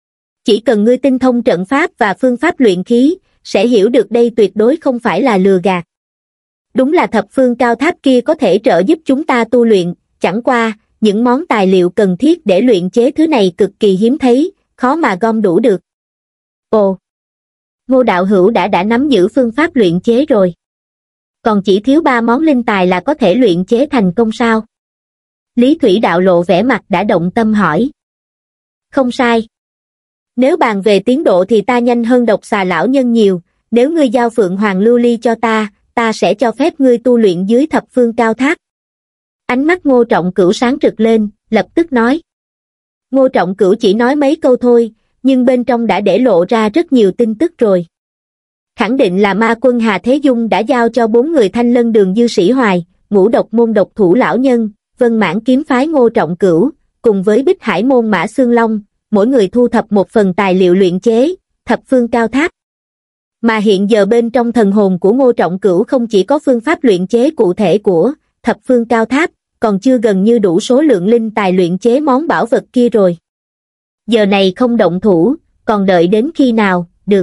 Chỉ cần ngươi tinh thông trận pháp và phương pháp luyện khí, sẽ hiểu được đây tuyệt đối không phải là lừa gạt. Đúng là thập phương cao tháp kia có thể trợ giúp chúng ta tu luyện, chẳng qua, những món tài liệu cần thiết để luyện chế thứ này cực kỳ hiếm thấy, khó mà gom đủ được. Ồ! Ngô đạo hữu đã đã nắm giữ phương pháp luyện chế rồi. Còn chỉ thiếu ba món linh tài là có thể luyện chế thành công sao? Lý Thủy đạo lộ vẻ mặt đã động tâm hỏi. Không sai. Nếu bàn về tiến độ thì ta nhanh hơn Độc Xà lão nhân nhiều, nếu ngươi giao Phượng Hoàng Lưu Ly cho ta, ta sẽ cho phép ngươi tu luyện dưới thập phương cao tháp. Ánh mắt Ngô Trọng Cửu sáng rực lên, lập tức nói. Ngô Trọng Cửu chỉ nói mấy câu thôi, nhưng bên trong đã để lộ ra rất nhiều tin tức rồi. Khẳng định là ma quân Hà Thế Dung đã giao cho bốn người Thanh Lân Đường Dư Sĩ Hoài, Ngũ Độc Môn Độc Thủ lão nhân, Vân Mãn Kiếm phái Ngô Trọng Cửu, cùng với Bích Hải môn Mã Xương Long, mỗi người thu thập một phần tài liệu luyện chế, thập phương cao tháp. Mà hiện giờ bên trong thần hồn của Ngô Trọng Cửu không chỉ có phương pháp luyện chế cụ thể của thập phương cao tháp, còn chưa gần như đủ số lượng linh tài luyện chế món bảo vật kia rồi. Giờ này không động thủ, còn đợi đến khi nào, được.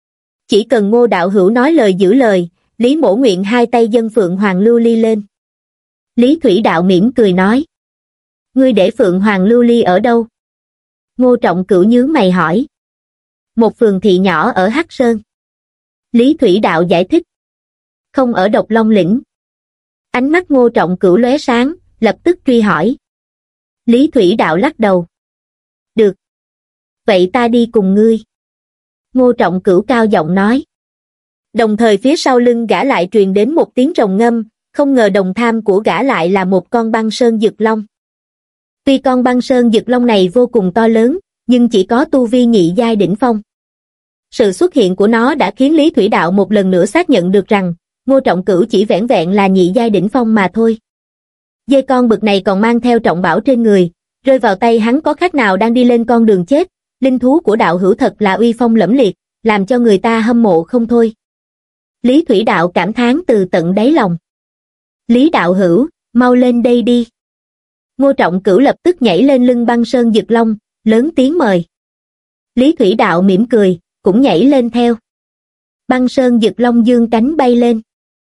Chỉ cần Ngô đạo hữu nói lời giữ lời, Lý Mỗ nguyện hai tay dâng Phượng Hoàng Lưu Ly lên. Lý Thủy đạo mỉm cười nói. Ngươi để Phượng Hoàng Lưu Ly ở đâu? Ngô Trọng Cửu nhướng mày hỏi. Một phường thị nhỏ ở Hắc Sơn. Lý Thủy đạo giải thích. Không ở Độc Long lĩnh. Ánh mắt Ngô Trọng Cửu lóe sáng, lập tức truy hỏi. Lý Thủy đạo lắc đầu. Được. Vậy ta đi cùng ngươi. Ngô Trọng Cửu cao giọng nói. Đồng thời phía sau lưng gã lại truyền đến một tiếng rồng ngâm, không ngờ đồng tham của gã lại là một con băng sơn dực long. Tuy con băng sơn dực long này vô cùng to lớn, nhưng chỉ có tu vi nhị giai đỉnh phong. Sự xuất hiện của nó đã khiến Lý Thủy đạo một lần nữa xác nhận được rằng, Ngô Trọng Cửu chỉ vẻn vẹn là nhị giai đỉnh phong mà thôi. Dê con bực này còn mang theo trọng bảo trên người, rơi vào tay hắn có khác nào đang đi lên con đường chết, linh thú của đạo hữu thật là uy phong lẫm liệt, làm cho người ta hâm mộ không thôi. Lý Thủy đạo cảm thán từ tận đáy lòng. Lý đạo hữu, mau lên đây đi. Ngô Trọng Cửu lập tức nhảy lên lưng băng sơn dực long, lớn tiếng mời. Lý Thủy đạo mỉm cười, cũng nhảy lên theo. Băng sơn dực long dương cánh bay lên.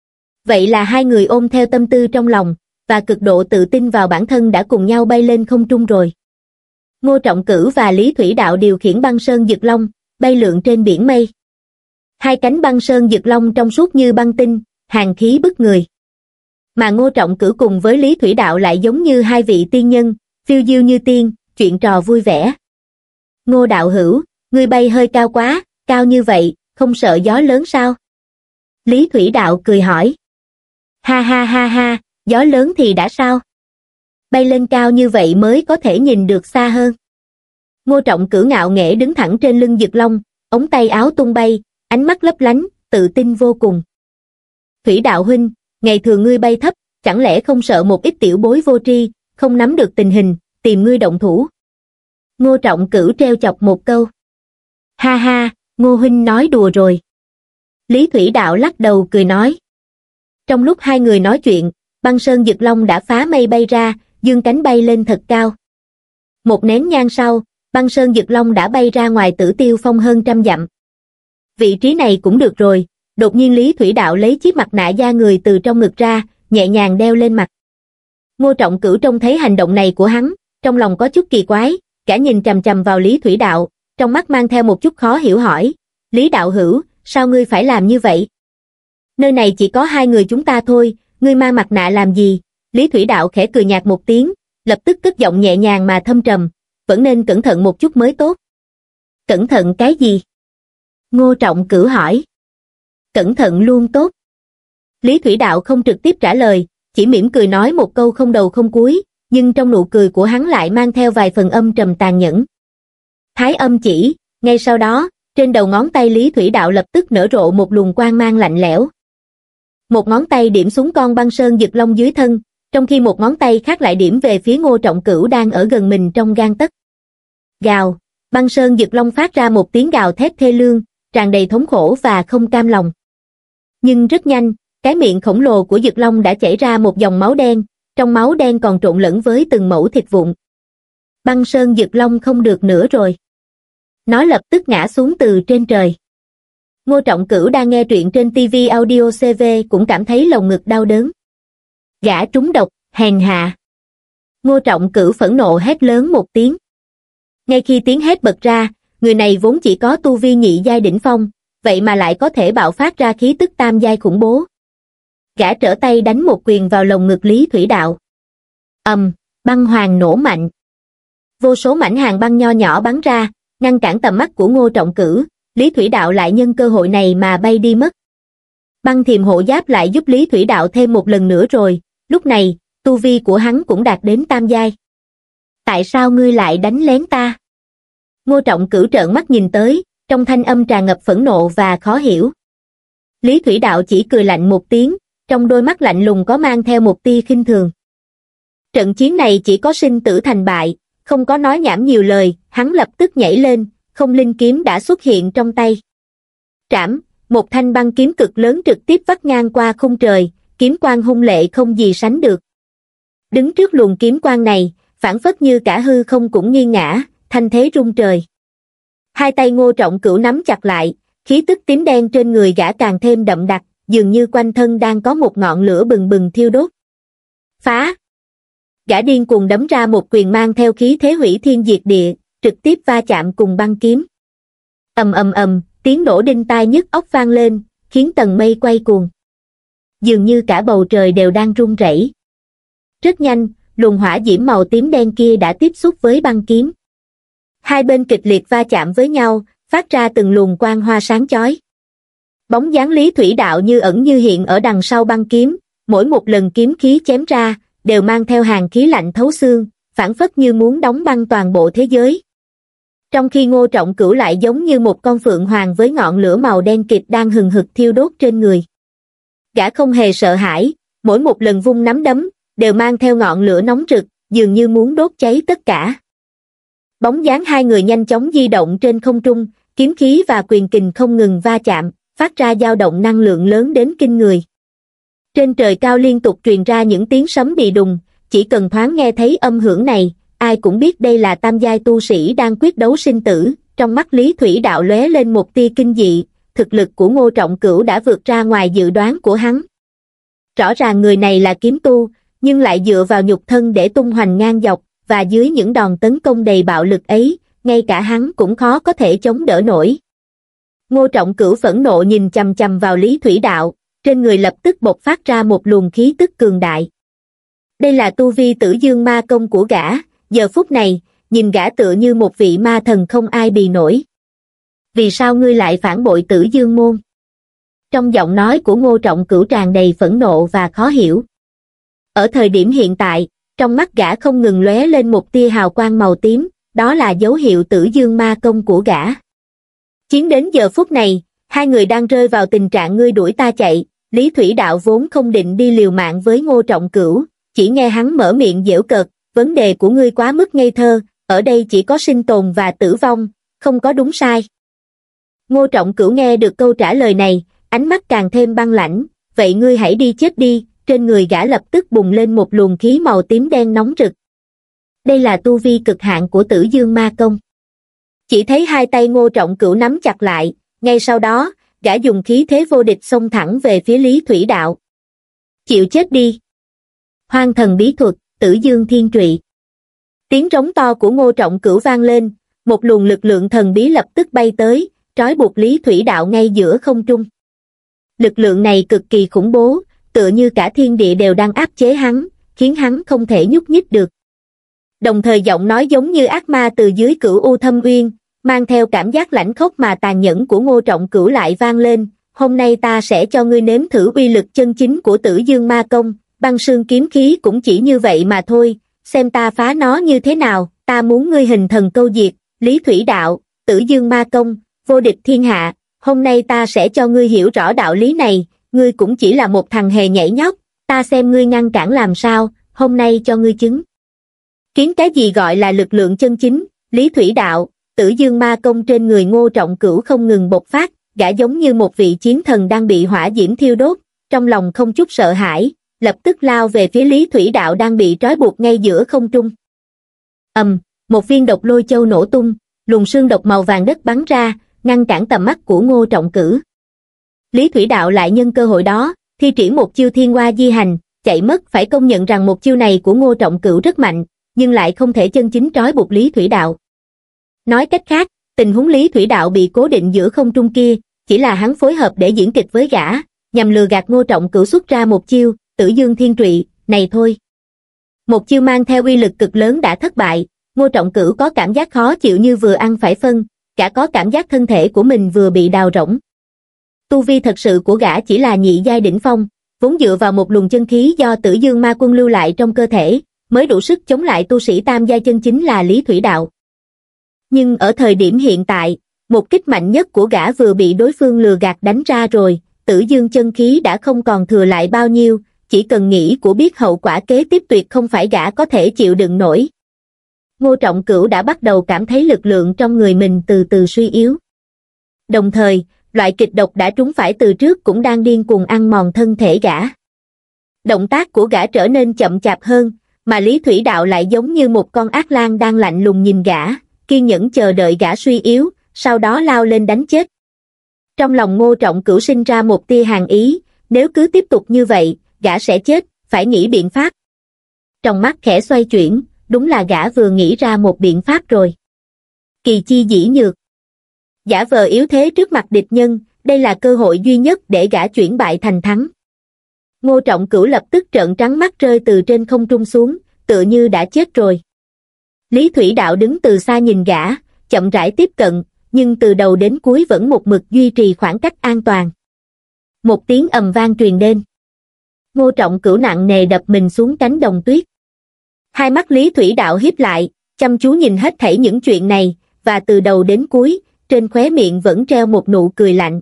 Vậy là hai người ôm theo tâm tư trong lòng, và cực độ tự tin vào bản thân đã cùng nhau bay lên không trung rồi. Ngô Trọng Cửu và Lý Thủy đạo điều khiển băng sơn dực long, bay lượn trên biển mây. Hai cánh băng sơn dực long trong suốt như băng tinh, hàn khí bức người. Mà Ngô Trọng Cửu cùng với Lý Thủy đạo lại giống như hai vị tiên nhân, phiêu diêu như tiên, chuyện trò vui vẻ. Ngô đạo hữu, ngươi bay hơi cao quá, cao như vậy, không sợ gió lớn sao? Lý Thủy đạo cười hỏi. Ha ha ha ha, gió lớn thì đã sao? Bay lên cao như vậy mới có thể nhìn được xa hơn. Ngô Trọng Cửu ngạo nghễ đứng thẳng trên lưng dực long, ống tay áo tung bay, ánh mắt lấp lánh, tự tin vô cùng. Thủy đạo huynh, ngày thường ngươi bay thấp, chẳng lẽ không sợ một ít tiểu bối vô tri, không nắm được tình hình, tìm ngươi động thủ? Ngô Trọng Cửu treo chọc một câu. Ha ha, Ngô huynh nói đùa rồi. Lý Thủy đạo lắc đầu cười nói. Trong lúc hai người nói chuyện, băng sơn dực long đã phá mây bay ra, dương cánh bay lên thật cao. Một nén nhang sau, băng sơn dực long đã bay ra ngoài Tử Tiêu Phong hơn trăm dặm. Vị trí này cũng được rồi, đột nhiên Lý Thủy đạo lấy chiếc mặt nạ da người từ trong ngực ra, nhẹ nhàng đeo lên mặt. Ngô Trọng Cửu trông thấy hành động này của hắn, trong lòng có chút kỳ quái, cả nhìn chằm chằm vào Lý Thủy đạo, trong mắt mang theo một chút khó hiểu hỏi, Lý đạo hữu, sao ngươi phải làm như vậy? Nơi này chỉ có hai người chúng ta thôi, ngươi mang mặt nạ làm gì? Lý Thủy đạo khẽ cười nhạt một tiếng, lập tức cất giọng nhẹ nhàng mà thâm trầm, vẫn nên cẩn thận một chút mới tốt. Cẩn thận cái gì? Ngô Trọng Cửu hỏi. Cẩn thận luôn tốt. Lý Thủy đạo không trực tiếp trả lời, chỉ mỉm cười nói một câu không đầu không cuối, nhưng trong nụ cười của hắn lại mang theo vài phần âm trầm tàn nhẫn. Thái âm chỉ, ngay sau đó, trên đầu ngón tay Lý Thủy Đạo lập tức nở rộ một luồng quang mang lạnh lẽo. Một ngón tay điểm xuống con băng sơn giật long dưới thân, trong khi một ngón tay khác lại điểm về phía Ngô Trọng Cửu đang ở gần mình trong gang tấc. Gào, băng sơn giật long phát ra một tiếng gào thét thê lương, tràn đầy thống khổ và không cam lòng. Nhưng rất nhanh, cái miệng khổng lồ của giật long đã chảy ra một dòng máu đen, trong máu đen còn trộn lẫn với từng mẩu thịt vụn. Băng sơn giật long không được nữa rồi. Nó lập tức ngã xuống từ trên trời. Ngô Trọng Cửu đang nghe truyện trên ti vi Audio xê vê cũng cảm thấy lồng ngực đau đớn. Gã trúng độc, hèn hạ. Ngô Trọng Cửu phẫn nộ hét lớn một tiếng. Ngay khi tiếng hét bật ra, người này vốn chỉ có tu vi nhị giai đỉnh phong, vậy mà lại có thể bạo phát ra khí tức tam giai khủng bố. Gã trở tay đánh một quyền vào lồng ngực Lý Thủy Đạo. Ầm, băng hoàng nổ mạnh. Vô số mảnh hàng băng nho nhỏ bắn ra, ngăn cản tầm mắt của Ngô Trọng Cửu. Lý Thủy Đạo lại nhân cơ hội này mà bay đi mất. Băng thiềm hộ giáp lại giúp Lý Thủy Đạo thêm một lần nữa rồi, lúc này, tu vi của hắn cũng đạt đến tam giai. Tại sao ngươi lại đánh lén ta? Ngô Trọng Cửu trợn mắt nhìn tới, trong thanh âm tràn ngập phẫn nộ và khó hiểu. Lý Thủy Đạo chỉ cười lạnh một tiếng, trong đôi mắt lạnh lùng có mang theo một tia khinh thường. Trận chiến này chỉ có sinh tử thành bại, không có nói nhảm nhiều lời, hắn lập tức nhảy lên, không linh kiếm đã xuất hiện trong tay. Trảm, một thanh băng kiếm cực lớn trực tiếp vắt ngang qua khung trời, kiếm quang hung lệ không gì sánh được. Đứng trước luồng kiếm quang này, phảng phất như cả hư không cũng nghiêng ngã, thanh thế rung trời. Hai tay Ngô Trọng Cửu nắm chặt lại, khí tức tím đen trên người gã càng thêm đậm đặc, dường như quanh thân đang có một ngọn lửa bừng bừng thiêu đốt. Phá! Gã điên cuồng đấm ra một quyền mang theo khí thế hủy thiên diệt địa, trực tiếp va chạm cùng băng kiếm. Ầm ầm ầm, tiếng nổ đinh tai nhức óc vang lên, khiến tầng mây quay cuồng. Dường như cả bầu trời đều đang rung rẩy. Rất nhanh, luồng hỏa diễm màu tím đen kia đã tiếp xúc với băng kiếm. Hai bên kịch liệt va chạm với nhau, phát ra từng luồng quang hoa sáng chói. Bóng dáng Lý Thủy Đạo như ẩn như hiện ở đằng sau băng kiếm, mỗi một lần kiếm khí chém ra, đều mang theo hàn khí lạnh thấu xương, phảng phất như muốn đóng băng toàn bộ thế giới. Trong khi Ngô Trọng Cửu lại giống như một con phượng hoàng với ngọn lửa màu đen kịt đang hừng hực thiêu đốt trên người. Gã không hề sợ hãi, mỗi một lần vung nắm đấm, đều mang theo ngọn lửa nóng rực, dường như muốn đốt cháy tất cả. Bóng dáng hai người nhanh chóng di động trên không trung, kiếm khí và quyền kình không ngừng va chạm, phát ra dao động năng lượng lớn đến kinh người. Trên trời cao liên tục truyền ra những tiếng sấm bị đùng, chỉ cần thoáng nghe thấy âm hưởng này, ai cũng biết đây là tam giai tu sĩ đang quyết đấu sinh tử. Trong mắt Lý Thủy Đạo lóe lên một tia kinh dị, thực lực của Ngô Trọng Cửu đã vượt ra ngoài dự đoán của hắn. Rõ ràng người này là kiếm tu, nhưng lại dựa vào nhục thân để tung hoành ngang dọc, và dưới những đòn tấn công đầy bạo lực ấy, ngay cả hắn cũng khó có thể chống đỡ nổi. Ngô Trọng Cửu phẫn nộ nhìn chằm chằm vào Lý Thủy Đạo, trên người lập tức bộc phát ra một luồng khí tức cường đại. Đây là tu vi Tử Dương Ma Công của gã, giờ phút này, nhìn gã tựa như một vị ma thần không ai bì nổi. Vì sao ngươi lại phản bội Tử Dương môn? Trong giọng nói của Ngô Trọng Cửu tràn đầy phẫn nộ và khó hiểu. Ở thời điểm hiện tại, trong mắt gã không ngừng lóe lên một tia hào quang màu tím, đó là dấu hiệu Tử Dương Ma Công của gã. Chiến đến giờ phút này, hai người đang rơi vào tình trạng ngươi đuổi ta chạy. Lý Thủy Đạo vốn không định đi liều mạng với Ngô Trọng Cửu, chỉ nghe hắn mở miệng giễu cợt, vấn đề của ngươi quá mức ngây thơ, ở đây chỉ có sinh tồn và tử vong, không có đúng sai. Ngô Trọng Cửu nghe được câu trả lời này, ánh mắt càng thêm băng lãnh, vậy ngươi hãy đi chết đi. Trên người gã lập tức bùng lên một luồng khí màu tím đen nóng rực. Đây là tu vi cực hạn của Tử Dương Ma Công. Chỉ thấy hai tay Ngô Trọng Cửu nắm chặt lại, ngay sau đó, gã dùng khí thế vô địch xông thẳng về phía Lý Thủy Đạo. Chịu chết đi. Hoang thần bí thuật, Tử Dương Thiên Trụy. Tiếng trống to của Ngô Trọng Cửu vang lên, một luồng lực lượng thần bí lập tức bay tới, trói buộc Lý Thủy Đạo ngay giữa không trung. Lực lượng này cực kỳ khủng bố, tựa như cả thiên địa đều đang áp chế hắn, khiến hắn không thể nhúc nhích được. Đồng thời giọng nói giống như ác ma từ dưới Cửu U Thâm Uyên, mang theo cảm giác lãnh khốc mà tàn nhẫn của Ngô Trọng Cửu lại vang lên, hôm nay ta sẽ cho ngươi nếm thử uy lực chân chính của Tử Dương Ma Công, băng sương kiếm khí cũng chỉ như vậy mà thôi, xem ta phá nó như thế nào, ta muốn ngươi hình thần câu diệt, Lý Thủy Đạo, Tử Dương Ma Công, vô địch thiên hạ, hôm nay ta sẽ cho ngươi hiểu rõ đạo lý này, ngươi cũng chỉ là một thằng hề nhảy nhót, ta xem ngươi ngăn cản làm sao, hôm nay cho ngươi chứng. Kiến cái gì gọi là lực lượng chân chính, Lý Thủy Đạo, Tử Dương Ma Công trên người Ngô Trọng Cửu không ngừng bộc phát, gã giống như một vị chiến thần đang bị hỏa diễm thiêu đốt, trong lòng không chút sợ hãi, lập tức lao về phía Lý Thủy Đạo đang bị trói buộc ngay giữa không trung. Ầm, một viên độc lôi châu nổ tung, luồng sương độc màu vàng đất bắn ra, ngăn cản tầm mắt của Ngô Trọng Cửu. Lý Thủy Đạo lại nhân cơ hội đó, thi triển một chiêu Thiên Hoa Di Hành, chạy mất. Phải công nhận rằng một chiêu này của Ngô Trọng Cửu rất mạnh, nhưng lại không thể chân chính trói buộc Lý Thủy Đạo. Nói cách khác, tình huống Lý Thủy Đạo bị cố định giữa không trung kia, chỉ là hắn phối hợp để diễn kịch với gã, nhằm lừa gạt Ngô Trọng Cửu xuất ra một chiêu, Tử Dương Thiên Trụy, này thôi. Một chiêu mang theo uy lực cực lớn đã thất bại, Ngô Trọng Cửu có cảm giác khó chịu như vừa ăn phải phân, gã có cảm giác thân thể của mình vừa bị đào rỗng. Tu vi thật sự của gã chỉ là nhị giai đỉnh phong, vốn dựa vào một luồng chân khí do Tử Dương Ma Quân lưu lại trong cơ thể, mới đủ sức chống lại tu sĩ tam giai chân chính là Lý Thủy Đạo. Nhưng ở thời điểm hiện tại, một kích mạnh nhất của gã vừa bị đối phương lừa gạt đánh ra rồi, Tử Dương chân khí đã không còn thừa lại bao nhiêu, chỉ cần nghĩ của biết hậu quả kế tiếp tuyệt không phải gã có thể chịu đựng nổi. Ngô Trọng Cửu đã bắt đầu cảm thấy lực lượng trong người mình từ từ suy yếu. Đồng thời, loại kịch độc đã trúng phải từ trước cũng đang điên cuồng ăn mòn thân thể gã. Động tác của gã trở nên chậm chạp hơn, mà Lý Thủy Đạo lại giống như một con ác lang đang lạnh lùng nhìn gã, kiên nhẫn chờ đợi gã suy yếu, sau đó lao lên đánh chết. Trong lòng Ngô Trọng Cửu sinh ra một tia hàn ý, nếu cứ tiếp tục như vậy, gã sẽ chết, phải nghĩ biện pháp. Trong mắt khẽ xoay chuyển, đúng là gã vừa nghĩ ra một biện pháp rồi. Kỳ chi dĩ nhược. Giả vờ yếu thế trước mặt địch nhân, đây là cơ hội duy nhất để gã chuyển bại thành thắng. Ngô Trọng Cửu lập tức trợn trắng mắt rơi từ trên không trung xuống, tựa như đã chết rồi. Lý Thủy Đạo đứng từ xa nhìn gã, chậm rãi tiếp cận, nhưng từ đầu đến cuối vẫn một mực duy trì khoảng cách an toàn. Một tiếng ầm vang truyền đến. Ngô Trọng Cửu nặng nề đập mình xuống cánh đồng tuyết. Hai mắt Lý Thủy Đạo híp lại, chăm chú nhìn hết thảy những chuyện này, và từ đầu đến cuối, trên khóe miệng vẫn treo một nụ cười lạnh.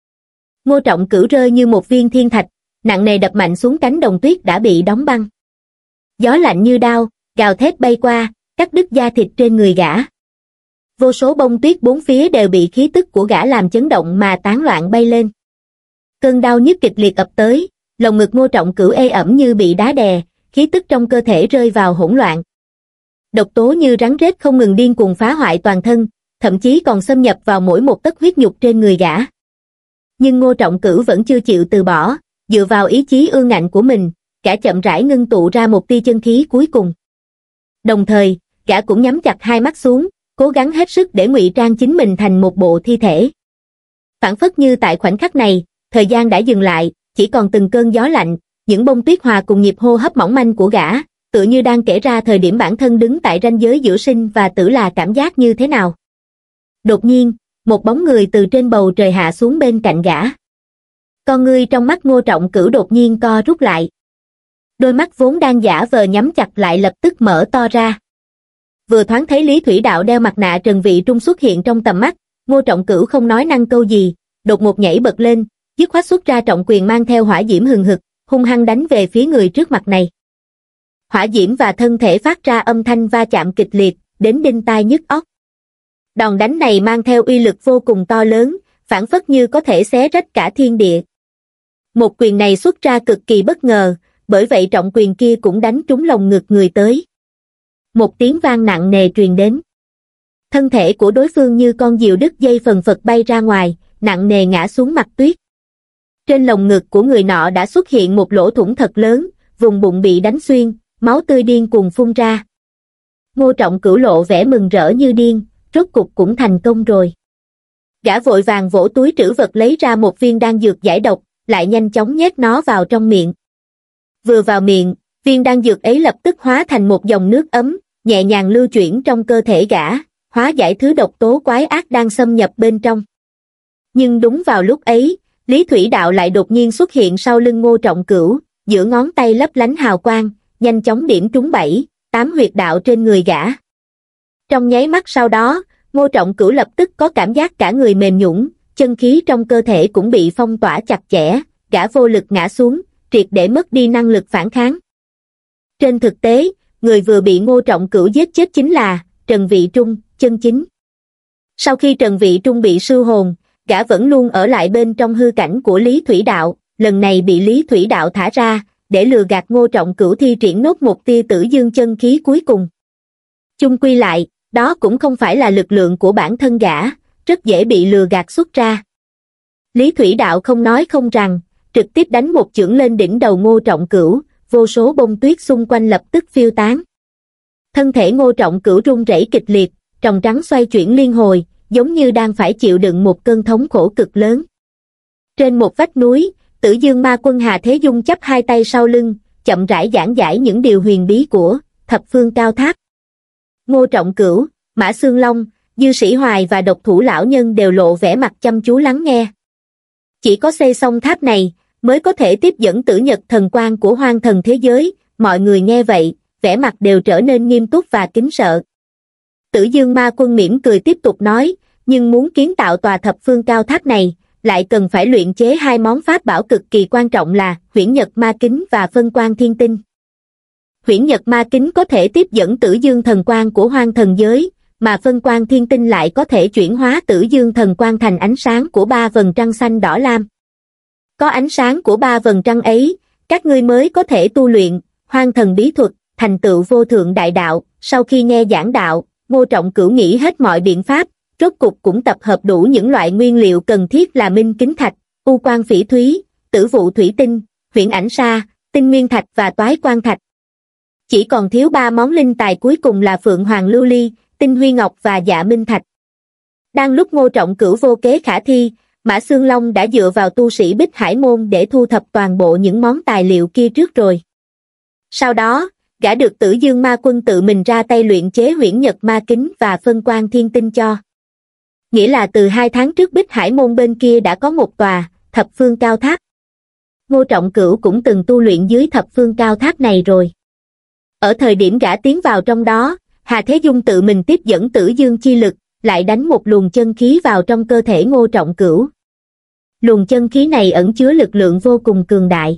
Ngô Trọng Cửu rơi như một viên thiên thạch, nặng nề đập mạnh xuống cánh đồng tuyết đã bị đóng băng. Gió lạnh như đao, gào thét bay qua, cắt đứt da thịt trên người gã. Vô số bông tuyết bốn phía đều bị khí tức của gã làm chấn động mà tán loạn bay lên. Cơn đau nhức kịch liệt ập tới, lồng ngực Ngô Trọng Cửu ê ẩm như bị đá đè, khí tức trong cơ thể rơi vào hỗn loạn. Độc tố như rắn rết không ngừng điên cuồng phá hoại toàn thân, thậm chí còn xâm nhập vào mỗi một tấc huyết nhục trên người gã. Nhưng Ngô Trọng Cửu vẫn chưa chịu từ bỏ, dựa vào ý chí ương ngạnh của mình, gã chậm rãi ngưng tụ ra một tia chân khí cuối cùng. Đồng thời, gã cũng nhắm chặt hai mắt xuống, cố gắng hết sức để ngụy trang chính mình thành một bộ thi thể. Phảng phất như tại khoảnh khắc này, thời gian đã dừng lại, chỉ còn từng cơn gió lạnh, những bông tuyết hòa cùng nhịp hô hấp mỏng manh của gã, tựa như đang kể ra thời điểm bản thân đứng tại ranh giới giữa sinh và tử là cảm giác như thế nào. Đột nhiên, một bóng người từ trên bầu trời hạ xuống bên cạnh gã. Con ngươi trong mắt Ngô Trọng Cửu đột nhiên co rút lại. Đôi mắt vốn đang giả vờ nhắm chặt lại lập tức mở to ra. Vừa thoáng thấy Lý Thủy Đạo đeo mặt nạ Trần Vị Trung xuất hiện trong tầm mắt, Ngô Trọng Cửu không nói năng câu gì, đột ngột nhảy bật lên, dứt khoát xuất ra trọng quyền mang theo hỏa diễm hừng hực, hung hăng đánh về phía người trước mặt này. Hỏa diễm và thân thể phát ra âm thanh va chạm kịch liệt, đến đinh tai nhức óc. Đòn đánh này mang theo uy lực vô cùng to lớn, phảng phất như có thể xé rách cả thiên địa. Một quyền này xuất ra cực kỳ bất ngờ, bởi vậy trọng quyền kia cũng đánh trúng lồng ngực người tới. Một tiếng vang nặng nề truyền đến. Thân thể của đối phương như con diều đứt dây phần phật bay ra ngoài, nặng nề ngã xuống mặt tuyết. Trên lồng ngực của người nọ đã xuất hiện một lỗ thủng thật lớn, vùng bụng bị đánh xuyên, máu tươi điên cuồng phun ra. Ngô Trọng Cửu lộ vẻ mừng rỡ như điên, rốt cục cũng thành công rồi. Gã vội vàng vỗ túi trữ vật lấy ra một viên đan dược giải độc, lại nhanh chóng nhét nó vào trong miệng. Vừa vào miệng, viên đan dược ấy lập tức hóa thành một dòng nước ấm, nhẹ nhàng lưu chuyển trong cơ thể gã, hóa giải thứ độc tố quái ác đang xâm nhập bên trong. Nhưng đúng vào lúc ấy, Lý Thủy Đạo lại đột nhiên xuất hiện sau lưng Ngô Trọng Cửu, giữa ngón tay lấp lánh hào quang, nhanh chóng điểm trúng bảy, tám huyệt đạo trên người gã. Trong nháy mắt sau đó, Ngô Trọng Cửu lập tức có cảm giác cả người mềm nhũn, chân khí trong cơ thể cũng bị phong tỏa chặt chẽ, gã vô lực ngã xuống, triệt để mất đi năng lực phản kháng. Trên thực tế, người vừa bị Ngô Trọng Cửu giết chết chính là Trần Vị Trung, chân chính. Sau khi Trần Vị Trung bị sưu hồn, gã vẫn luôn ở lại bên trong hư cảnh của Lý Thủy Đạo, lần này bị Lý Thủy Đạo thả ra, để lừa gạt Ngô Trọng Cửu thi triển nốt một tia tử dương chân khí cuối cùng. Chung quy lại, đó cũng không phải là lực lượng của bản thân gã, rất dễ bị lừa gạt xuất ra. Lý Thủy Đạo không nói không rằng, trực tiếp đánh một chưởng lên đỉnh đầu Ngô Trọng Cửu, vô số bông tuyết xung quanh lập tức phiêu tán. Thân thể Ngô Trọng Cửu run rẩy kịch liệt, tròng trắng xoay chuyển liên hồi, giống như đang phải chịu đựng một cơn thống khổ cực lớn. Trên một vách núi, Tử Dương Ma Quân Hà Thế Dung chắp hai tay sau lưng, chậm rãi giảng giải những điều huyền bí của Thập Phương Cao Tháp. Ngô Trọng Cửu, Mã Xương Long, Dư Sĩ Hoài và Độc Thủ Lão Nhân đều lộ vẻ mặt chăm chú lắng nghe. Chỉ có xây xong tháp này, mới có thể tiếp dẫn Tử Nhật thần quang của hoang thần thế giới, mọi người nghe vậy, vẻ mặt đều trở nên nghiêm túc và kính sợ. Tử Dương Ma Quân mỉm cười tiếp tục nói, nhưng muốn kiến tạo tòa Thập Phương Cao Tháp này, lại cần phải luyện chế hai món pháp bảo cực kỳ quan trọng là Huyễn Nhật Ma Kính và Phân Quang Thiên Tinh. Huyễn Nhật Ma Kính có thể tiếp dẫn Tử Dương thần quang của hoang thần giới, mà Phân Quang Thiên Tinh lại có thể chuyển hóa Tử Dương thần quang thành ánh sáng của ba vầng trăng xanh đỏ lam. Có ánh sáng của ba vầng trăng ấy, các ngươi mới có thể tu luyện hoang thần bí thuật, thành tựu vô thượng đại đạo. Sau khi nghe giảng đạo, Ngô Trọng Cửu nghĩ hết mọi biện pháp, rốt cục cũng tập hợp đủ những loại nguyên liệu cần thiết là Minh Kính Thạch, U Quang Phỉ Thúy, Tử Vụ Thủy Tinh, Huyễn Ảnh Sa, Tinh Nguyên Thạch và Toái Quang Thạch. Chỉ còn thiếu ba món linh tài cuối cùng là Phượng Hoàng Lưu Ly, Tinh Huy Ngọc và Dạ Minh Thạch. Đang lúc Ngô Trọng Cửu vô kế khả thi, Mã Xương Long đã dựa vào tu sĩ Bích Hải Môn để thu thập toàn bộ những món tài liệu kia trước rồi. Sau đó, gã được Tử Dương Ma Quân tự mình ra tay luyện chế Huyễn Nhật Ma Kính và Phân Quang Thiên Tinh cho. Nghĩa là từ hai tháng trước Bích Hải Môn bên kia đã có một tòa Thập Phương Cao Tháp. Ngô Trọng Cửu cũng từng tu luyện dưới Thập Phương Cao Tháp này rồi. Ở thời điểm gã tiến vào trong đó, Hà Thế Dung tự mình tiếp dẫn Tử Dương chi lực, lại đánh một luồng chân khí vào trong cơ thể Ngô Trọng Cửu. Luồng chân khí này ẩn chứa lực lượng vô cùng cường đại.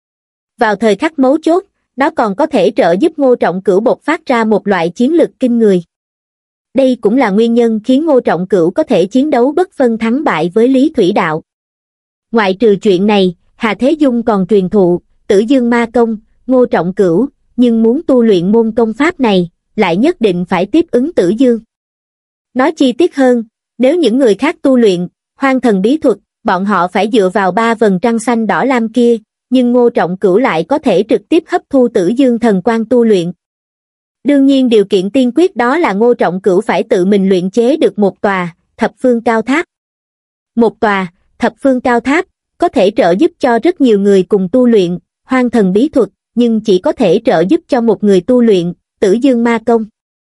Vào thời khắc mấu chốt, nó còn có thể trợ giúp Ngô Trọng Cửu bộc phát ra một loại chiến lực kinh người. Đây cũng là nguyên nhân khiến Ngô Trọng Cửu có thể chiến đấu bất phân thắng bại với Lý Thủy Đạo. Ngoại trừ chuyện này, Hà Thế Dung còn truyền thụ Tử Dương Ma Công, Ngô Trọng Cửu, nhưng muốn tu luyện môn công pháp này, lại nhất định phải tiếp ứng Tử Dương. Nói chi tiết hơn, nếu những người khác tu luyện hoang thần bí thuật, bọn họ phải dựa vào ba vầng trăng xanh đỏ lam kia, nhưng Ngô Trọng Cửu lại có thể trực tiếp hấp thu Tử Dương thần quang tu luyện. Đương nhiên điều kiện tiên quyết đó là Ngô Trọng Cửu phải tự mình luyện chế được một tòa Thập Phương Cao Tháp. Một tòa Thập Phương Cao Tháp có thể trợ giúp cho rất nhiều người cùng tu luyện hoang thần bí thuật, nhưng chỉ có thể trợ giúp cho một người tu luyện Tử Dương Ma Công.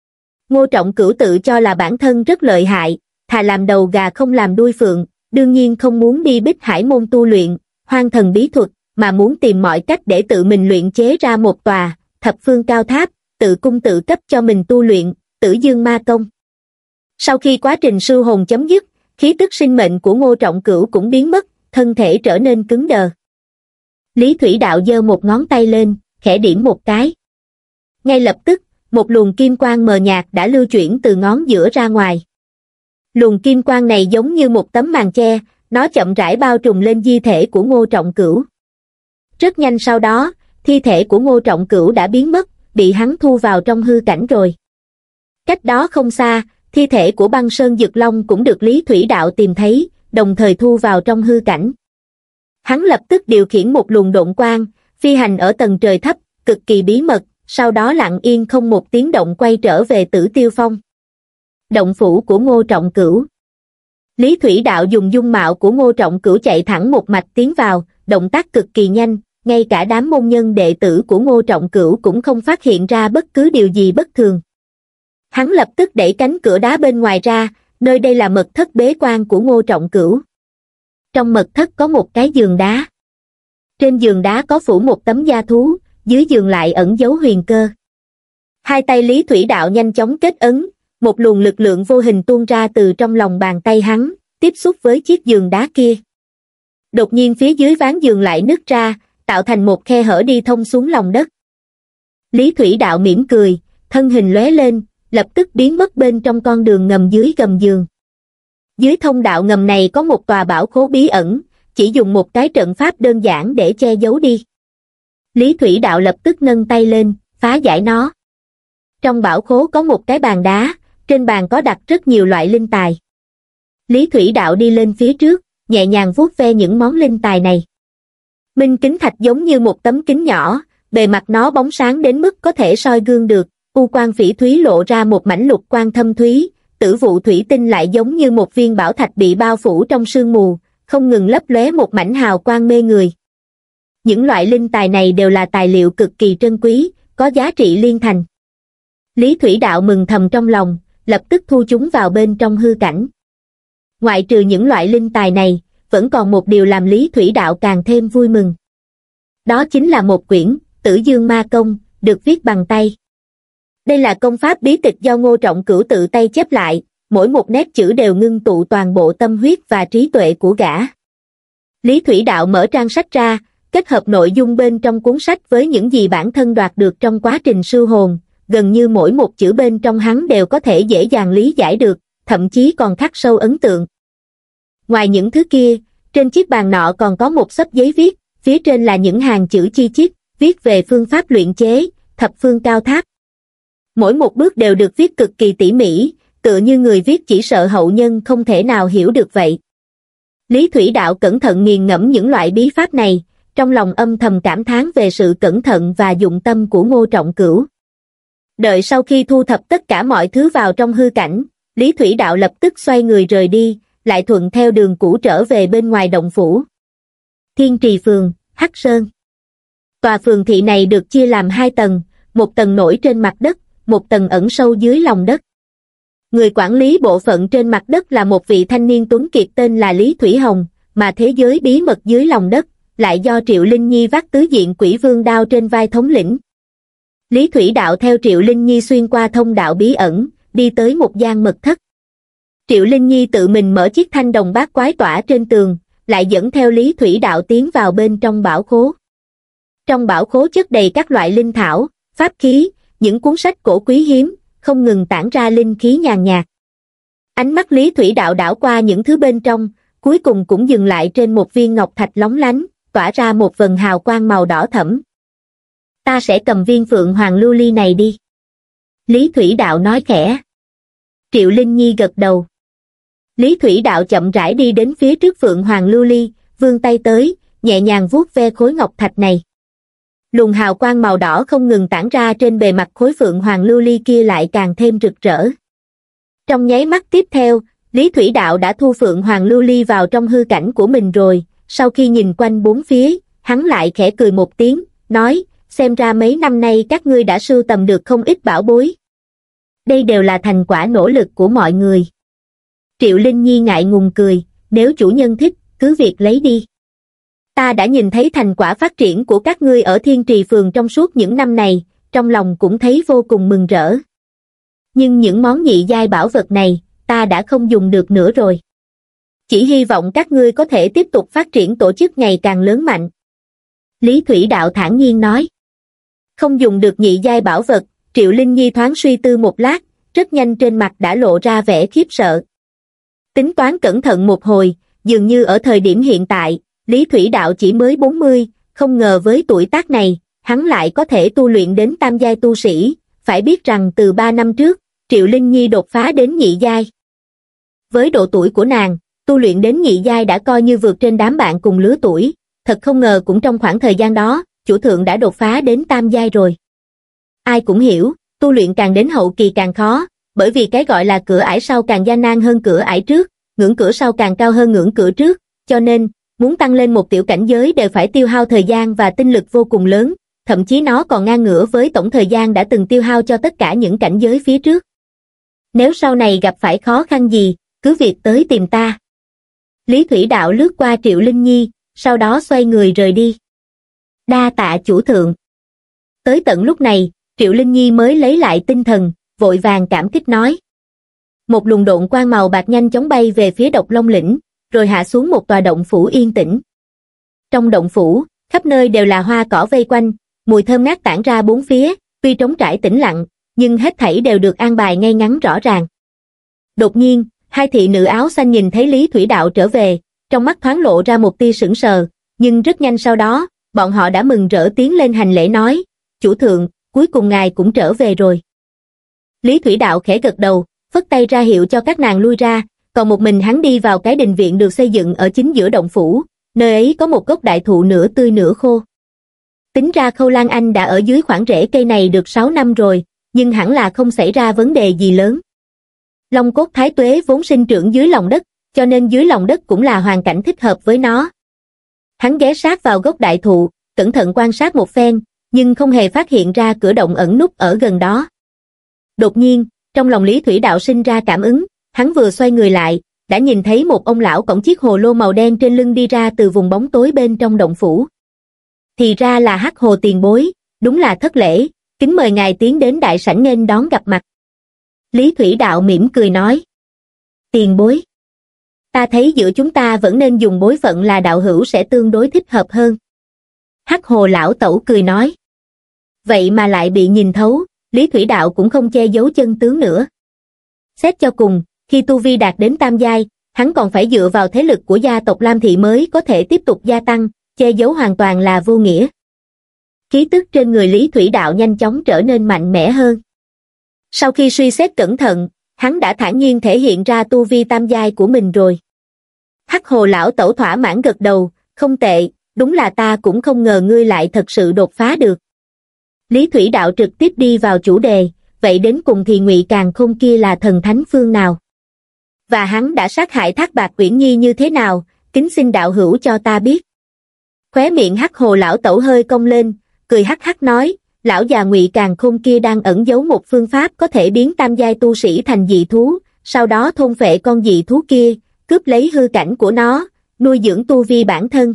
Ngô Trọng Cửu tự cho là bản thân rất lợi hại, thà làm đầu gà không làm đuôi phượng, đương nhiên không muốn đi Bích Hải Môn tu luyện hoang thần bí thuật, mà muốn tìm mọi cách để tự mình luyện chế ra một tòa Thập Phương Cao Tháp, tự cung tự cấp cho mình tu luyện Tử Dương Ma Công. Sau khi quá trình sưu hồn chấm dứt, khí tức sinh mệnh của Ngô Trọng Cửu cũng biến mất, thân thể trở nên cứng đờ. Lý Thủy Đạo giơ một ngón tay lên, khẽ điểm một cái. Ngay lập tức, một luồng kim quang mờ nhạt đã lưu chuyển từ ngón giữa ra ngoài. Luồng kim quang này giống như một tấm màn che, nó chậm rãi bao trùm lên di thể của Ngô Trọng Cửu. Rất nhanh sau đó, thi thể của Ngô Trọng Cửu đã biến mất, bị hắn thu vào trong hư cảnh rồi. Cách đó không xa, thi thể của Băng Sơn Dực Long cũng được Lý Thủy Đạo tìm thấy, đồng thời thu vào trong hư cảnh. Hắn lập tức điều khiển một luồng độn quang, phi hành ở tầng trời thấp, cực kỳ bí mật, sau đó lặng yên không một tiếng động quay trở về Tử Tiêu Phong. Động phủ của Ngô Trọng Cửu. Lý Thủy Đạo dùng dung mạo của Ngô Trọng Cửu chạy thẳng một mạch tiến vào, động tác cực kỳ nhanh, ngay cả đám môn nhân đệ tử của Ngô Trọng Cửu cũng không phát hiện ra bất cứ điều gì bất thường. Hắn lập tức đẩy cánh cửa đá bên ngoài ra, nơi đây là mật thất bế quan của Ngô Trọng Cửu. Trong mật thất có một cái giường đá. Trên giường đá có phủ một tấm da thú, dưới giường lại ẩn giấu huyền cơ. Hai tay Lý Thủy Đạo nhanh chóng kết ấn, một luồng lực lượng vô hình tuôn ra từ trong lòng bàn tay hắn, tiếp xúc với chiếc giường đá kia. Đột nhiên phía dưới ván giường lại nứt ra, tạo thành một khe hở đi thông xuống lòng đất. Lý Thủy Đạo mỉm cười, thân hình lóe lên, lập tức biến mất bên trong con đường ngầm dưới gầm giường. Dưới thông đạo ngầm này có một tòa bảo khố bí ẩn, chỉ dùng một cái trận pháp đơn giản để che giấu đi. Lý Thủy Đạo lập tức nâng tay lên, phá giải nó. Trong bảo khố có một cái bàn đá, trên bàn có đặt rất nhiều loại linh tài. Lý Thủy Đạo đi lên phía trước, nhẹ nhàng vuốt ve những món linh tài này. Minh kính thạch giống như một tấm kính nhỏ, bề mặt nó bóng sáng đến mức có thể soi gương được, u quang phỉ thúy lộ ra một mảnh lục quang thâm thúy, tử vụ thủy tinh lại giống như một viên bảo thạch bị bao phủ trong sương mù, không ngừng lấp lóe một mảnh hào quang mê người. Những loại linh tài này đều là tài liệu cực kỳ trân quý, có giá trị liên thành. Lý Thủy Đạo mừng thầm trong lòng, lập tức thu chúng vào bên trong hư cảnh. Ngoại trừ những loại linh tài này, vẫn còn một điều làm Lý Thủy Đạo càng thêm vui mừng. Đó chính là một quyển Tử Dương Ma Công, được viết bằng tay. Đây là công pháp bí tịch do Ngô Trọng Cửu tự tay chép lại, mỗi một nét chữ đều ngưng tụ toàn bộ tâm huyết và trí tuệ của gã. Lý Thủy Đạo mở trang sách ra, kết hợp nội dung bên trong cuốn sách với những gì bản thân đoạt được trong quá trình sưu hồn, gần như mỗi một chữ bên trong hắn đều có thể dễ dàng lý giải được, thậm chí còn khắc sâu ấn tượng. Ngoài những thứ kia, trên chiếc bàn nọ còn có một xấp giấy viết, phía trên là những hàng chữ chi chít, viết về phương pháp luyện chế, thập phương cao tháp. Mỗi một bước đều được viết cực kỳ tỉ mỉ, tựa như người viết chỉ sợ hậu nhân không thể nào hiểu được vậy. Lý Thủy Đạo cẩn thận nghiền ngẫm những loại bí pháp này, trong lòng âm thầm cảm thán về sự cẩn thận và dụng tâm của Ngô Trọng Cửu. Đợi sau khi thu thập tất cả mọi thứ vào trong hư cảnh, Lý Thủy Đạo lập tức xoay người rời đi, lại thuận theo đường cũ trở về bên ngoài động phủ. Thiên Trì Phường, Hắc Sơn. Tòa phường thị này được chia làm hai tầng, một tầng nổi trên mặt đất, một tầng ẩn sâu dưới lòng đất. Người quản lý bộ phận trên mặt đất là một vị thanh niên tuấn kiệt tên là Lý Thủy Hồng, mà thế giới bí mật dưới lòng đất lại do Triệu Linh Nhi vác tứ diện quỷ vương đao trên vai thống lĩnh. Lý Thủy Đạo theo Triệu Linh Nhi xuyên qua thông đạo bí ẩn, đi tới một gian mật thất. Triệu Linh Nhi tự mình mở chiếc thanh đồng bát quái tỏa trên tường, lại dẫn theo Lý Thủy Đạo tiến vào bên trong bảo khố. Trong bảo khố chất đầy các loại linh thảo, pháp khí, những cuốn sách cổ quý hiếm, không ngừng tản ra linh khí nhàn nhạt. Ánh mắt Lý Thủy Đạo đảo qua những thứ bên trong, cuối cùng cũng dừng lại trên một viên ngọc thạch lóng lánh, tỏa ra một vầng hào quang màu đỏ thẫm. Ta sẽ cầm viên Phượng Hoàng Lưu Ly này đi. Lý Thủy Đạo nói khẽ. Triệu Linh Nhi gật đầu. Lý Thủy Đạo chậm rãi đi đến phía trước Phượng Hoàng Lưu Ly, vươn tay tới, nhẹ nhàng vuốt ve khối ngọc thạch này. Luồng hào quang màu đỏ không ngừng tản ra trên bề mặt khối Phượng Hoàng Lưu Ly kia lại càng thêm rực rỡ. Trong nháy mắt tiếp theo, Lý Thủy Đạo đã thu Phượng Hoàng Lưu Ly vào trong hư cảnh của mình rồi, sau khi nhìn quanh bốn phía, hắn lại khẽ cười một tiếng, nói, xem ra mấy năm nay các ngươi đã sưu tầm được không ít bảo bối. Đây đều là thành quả nỗ lực của mọi người. Triệu Linh Nhi ngại ngùng cười, nếu chủ nhân thích, cứ việc lấy đi. Ta đã nhìn thấy thành quả phát triển của các ngươi ở Thiên Trì Phường trong suốt những năm này, trong lòng cũng thấy vô cùng mừng rỡ. Nhưng những món nhị giai bảo vật này, ta đã không dùng được nữa rồi. Chỉ hy vọng các ngươi có thể tiếp tục phát triển tổ chức ngày càng lớn mạnh. Lý Thủy Đạo thản nhiên nói. Không dùng được nhị giai bảo vật, Triệu Linh Nhi thoáng suy tư một lát, rất nhanh trên mặt đã lộ ra vẻ khiếp sợ. Tính toán cẩn thận một hồi, dường như ở thời điểm hiện tại, Lý Thủy Đạo chỉ mới bốn mươi, không ngờ với tuổi tác này, hắn lại có thể tu luyện đến tam giai tu sĩ, phải biết rằng từ ba năm trước, Triệu Linh Nhi đột phá đến nhị giai. Với độ tuổi của nàng, tu luyện đến nhị giai đã coi như vượt trên đám bạn cùng lứa tuổi, thật không ngờ cũng trong khoảng thời gian đó, chủ thượng đã đột phá đến tam giai rồi. Ai cũng hiểu, tu luyện càng đến hậu kỳ càng khó, bởi vì cái gọi là cửa ải sau càng gian nan hơn cửa ải trước, ngưỡng cửa sau càng cao hơn ngưỡng cửa trước, cho nên, muốn tăng lên một tiểu cảnh giới đều phải tiêu hao thời gian và tinh lực vô cùng lớn, thậm chí nó còn ngang ngửa với tổng thời gian đã từng tiêu hao cho tất cả những cảnh giới phía trước. Nếu sau này gặp phải khó khăn gì, cứ việc tới tìm ta. Lý Thủy Đạo lướt qua Triệu Linh Nhi, sau đó xoay người rời đi. Đa tạ chủ thượng. Tới tận lúc này, Triệu Linh Nhi mới lấy lại tinh thần, vội vàng cảm kích nói. Một luồng độn quang màu bạc nhanh chóng bay về phía Độc Long lĩnh, rồi hạ xuống một tòa động phủ yên tĩnh. Trong động phủ, khắp nơi đều là hoa cỏ vây quanh, mùi thơm ngát tản ra bốn phía, tuy trống trải tĩnh lặng, nhưng hết thảy đều được an bài ngay ngắn rõ ràng. Đột nhiên, hai thị nữ áo xanh nhìn thấy Lý Thủy Đạo trở về, trong mắt thoáng lộ ra một tia sững sờ, nhưng rất nhanh sau đó, bọn họ đã mừng rỡ tiến lên hành lễ nói, chủ thượng, cuối cùng ngài cũng trở về rồi. Lý Thủy Đạo khẽ gật đầu, phất tay ra hiệu cho các nàng lui ra, còn một mình hắn đi vào cái đình viện được xây dựng ở chính giữa động phủ, nơi ấy có một gốc đại thụ nửa tươi nửa khô. Tính ra Khâu Lan Anh đã ở dưới khoảng rễ cây này được sáu năm rồi, nhưng hẳn là không xảy ra vấn đề gì lớn. Long cốt thái tuế vốn sinh trưởng dưới lòng đất, cho nên dưới lòng đất cũng là hoàn cảnh thích hợp với nó. Hắn ghé sát vào gốc đại thụ, cẩn thận quan sát một phen, nhưng không hề phát hiện ra cửa động ẩn núp ở gần đó. Đột nhiên, trong lòng Lý Thủy Đạo sinh ra cảm ứng, hắn vừa xoay người lại, đã nhìn thấy một ông lão cõng chiếc hồ lô màu đen trên lưng đi ra từ vùng bóng tối bên trong động phủ. Thì ra là Hắc Hồ tiền bối, đúng là thất lễ, kính mời ngài tiến đến đại sảnh nghênh đón gặp mặt. Lý Thủy Đạo mỉm cười nói. Tiền bối. Ta thấy giữa chúng ta vẫn nên dùng bối phận là đạo hữu sẽ tương đối thích hợp hơn. Hắc Hồ lão tẩu cười nói. Vậy mà lại bị nhìn thấu, Lý Thủy Đạo cũng không che giấu chân tướng nữa. Xét cho cùng, khi tu vi đạt đến tam giai, hắn còn phải dựa vào thế lực của gia tộc Lam Thị mới có thể tiếp tục gia tăng, che giấu hoàn toàn là vô nghĩa. Khí tức trên người Lý Thủy Đạo nhanh chóng trở nên mạnh mẽ hơn. Sau khi suy xét cẩn thận, hắn đã thản nhiên thể hiện ra tu vi tam giai của mình rồi. Hắc Hồ lão tẩu thỏa mãn gật đầu, không tệ, đúng là ta cũng không ngờ ngươi lại thật sự đột phá được. Lý Thủy Đạo trực tiếp đi vào chủ đề, vậy đến cùng thì Ngụy Càn Khôn kia là thần thánh phương nào? Và hắn đã sát hại Thác Bạt Uyển Nhi như thế nào, kính xin đạo hữu cho ta biết. Khóe miệng Hắc Hồ lão tẩu hơi cong lên, cười hắc hắc nói, lão già Ngụy Càn Khôn kia đang ẩn giấu một phương pháp có thể biến tam giai tu sĩ thành dị thú, sau đó thôn phệ con dị thú kia, cướp lấy hư cảnh của nó, nuôi dưỡng tu vi bản thân.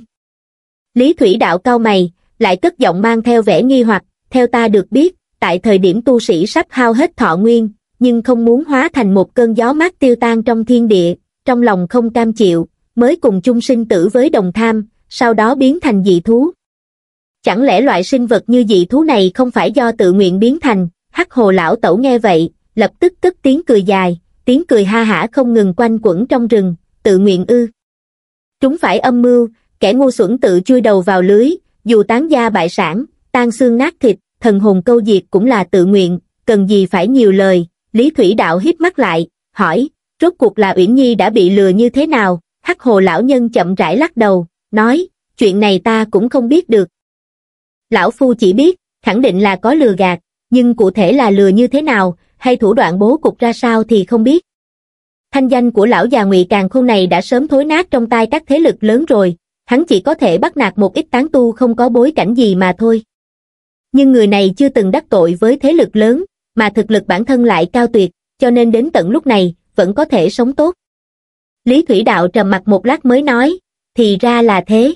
Lý Thủy Đạo cau mày, lại cất giọng mang theo vẻ nghi hoặc, theo ta được biết, tại thời điểm tu sĩ sắp hao hết thọ nguyên, nhưng không muốn hóa thành một cơn gió mát tiêu tan trong thiên địa, trong lòng không cam chịu, mới cùng chung sinh tử với đồng tham, sau đó biến thành dị thú. Chẳng lẽ loại sinh vật như dị thú này không phải do tự nguyện biến thành? Hắc Hồ lão tẩu nghe vậy, lập tức cất tiếng cười dài, tiếng cười ha hả không ngừng quanh quẩn trong rừng, tự nguyện ư? Chúng phải âm mưu, kẻ ngu xuẩn tự chui đầu vào lưới, dù tán gia bại sản, tan xương nát thịt, thần hồn câu diệt cũng là tự nguyện, cần gì phải nhiều lời. Lý Thủy Đạo híp mắt lại, hỏi, rốt cuộc là Uyển Nhi đã bị lừa như thế nào? Hắc Hồ lão nhân chậm rãi lắc đầu, nói, chuyện này ta cũng không biết được. Lão phu chỉ biết, khẳng định là có lừa gạt, nhưng cụ thể là lừa như thế nào, hay thủ đoạn bố cục ra sao thì không biết. Thanh danh của lão già Ngụy Càn Khôn này đã sớm thối nát trong tay các thế lực lớn rồi, hắn chỉ có thể bắt nạt một ít tán tu không có bối cảnh gì mà thôi. Nhưng người này chưa từng đắc tội với thế lực lớn, mà thực lực bản thân lại cao tuyệt, cho nên đến tận lúc này, vẫn có thể sống tốt. Lý Thủy Đạo trầm mặc một lát mới nói, thì ra là thế.